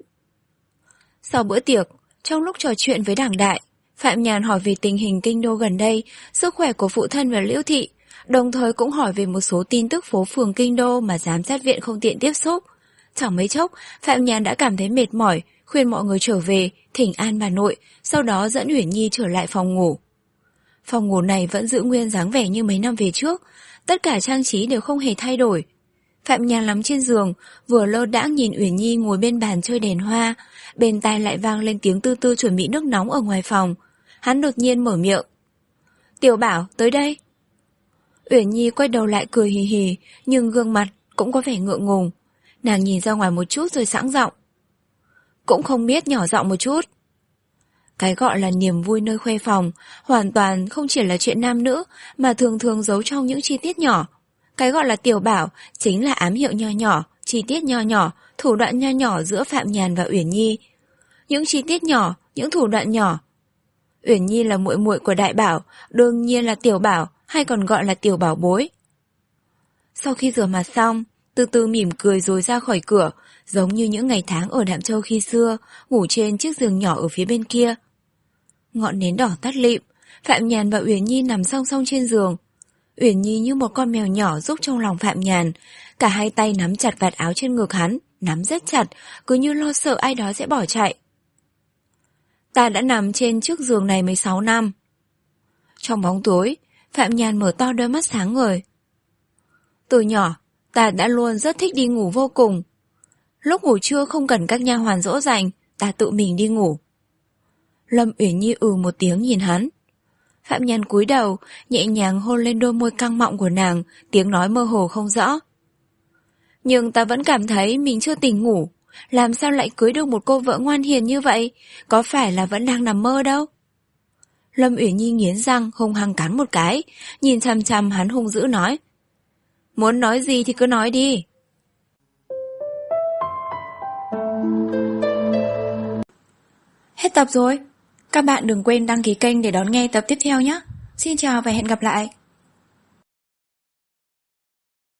Speaker 1: Sau bữa tiệc, trong lúc trò chuyện với Đằng đại, Phạm Nhàn hỏi về tình hình kinh đô gần đây, sức khỏe của phụ thân và Liễu thị, đồng thời cũng hỏi về một số tin tức phố phường kinh đô mà giám sát viện không tiện tiếp xúc. Chẳng mấy chốc, Phạm Nhàn đã cảm thấy mệt mỏi, khuyên mọi người trở về, thỉnh an bà nội, sau đó dẫn Uyển Nhi trở lại phòng ngủ. Phòng ngủ này vẫn giữ nguyên dáng vẻ như mấy năm về trước, tất cả trang trí đều không hề thay đổi. Phạm Nhàn nằm trên giường, vừa lơ đãng nhìn Uyển Nhi ngồi bên bàn chơi đèn hoa, bên tai lại vang lên tiếng tư tư chuẩn bị nước nóng ở ngoài phòng. Hắn đột nhiên mở miệng: Tiểu Bảo, tới đây. Uyển Nhi quay đầu lại cười hì hì, nhưng gương mặt cũng có vẻ ngượng ngùng. Nàng nhìn ra ngoài một chút rồi sẵn giọng: Cũng không biết nhỏ giọng một chút. Cái gọi là niềm vui nơi khuê phòng, hoàn toàn không chỉ là chuyện nam nữ, mà thường thường giấu trong những chi tiết nhỏ. Cái gọi là tiểu bảo chính là ám hiệu nho nhỏ, chi tiết nho nhỏ, thủ đoạn nho nhỏ giữa Phạm Nhàn và Uyển Nhi. Những chi tiết nhỏ, những thủ đoạn nhỏ. Uyển Nhi là muội muội của đại bảo, đương nhiên là tiểu bảo, hay còn gọi là tiểu bảo bối. Sau khi rửa mặt xong, từ từ mỉm cười rồi ra khỏi cửa, giống như những ngày tháng ở Đạm Châu khi xưa, ngủ trên chiếc giường nhỏ ở phía bên kia. Ngọn nến đỏ tắt lịm, Phạm Nhàn và Uyển Nhi nằm song song trên giường. Uyển Nhi như một con mèo nhỏ rúc trong lòng Phạm Nhàn, cả hai tay nắm chặt vạt áo trên ngực hắn, nắm rất chặt, cứ như lo sợ ai đó sẽ bỏ chạy. Ta đã nằm trên chiếc giường này mười sáu năm. Trong bóng tối, Phạm Nhàn mở to đôi mắt sáng ngời. Từ nhỏ, ta đã luôn rất thích đi ngủ vô cùng. Lúc ngủ trưa không cần các nha hoàn dỗ dành, ta tự mình đi ngủ. Lâm Uyển Nhi ừ một tiếng nhìn hắn. Phạm Nhàn cúi đầu, nhẹ nhàng hôn lên đôi môi căng mọng của nàng, tiếng nói mơ hồ không rõ. Nhưng ta vẫn cảm thấy mình chưa tỉnh ngủ, làm sao lại cưới được một cô vợ ngoan hiền như vậy, có phải là vẫn đang nằm mơ đâu? Lâm Uyển Nhi nghiến răng hung hăng cắn một cái, nhìn chằm chằm hắn hung dữ nói: Muốn nói gì thì cứ nói đi. Hết tập rồi. Các bạn đừng quên đăng ký kênh để đón nghe tập tiếp theo nhé. Xin chào và hẹn gặp lại.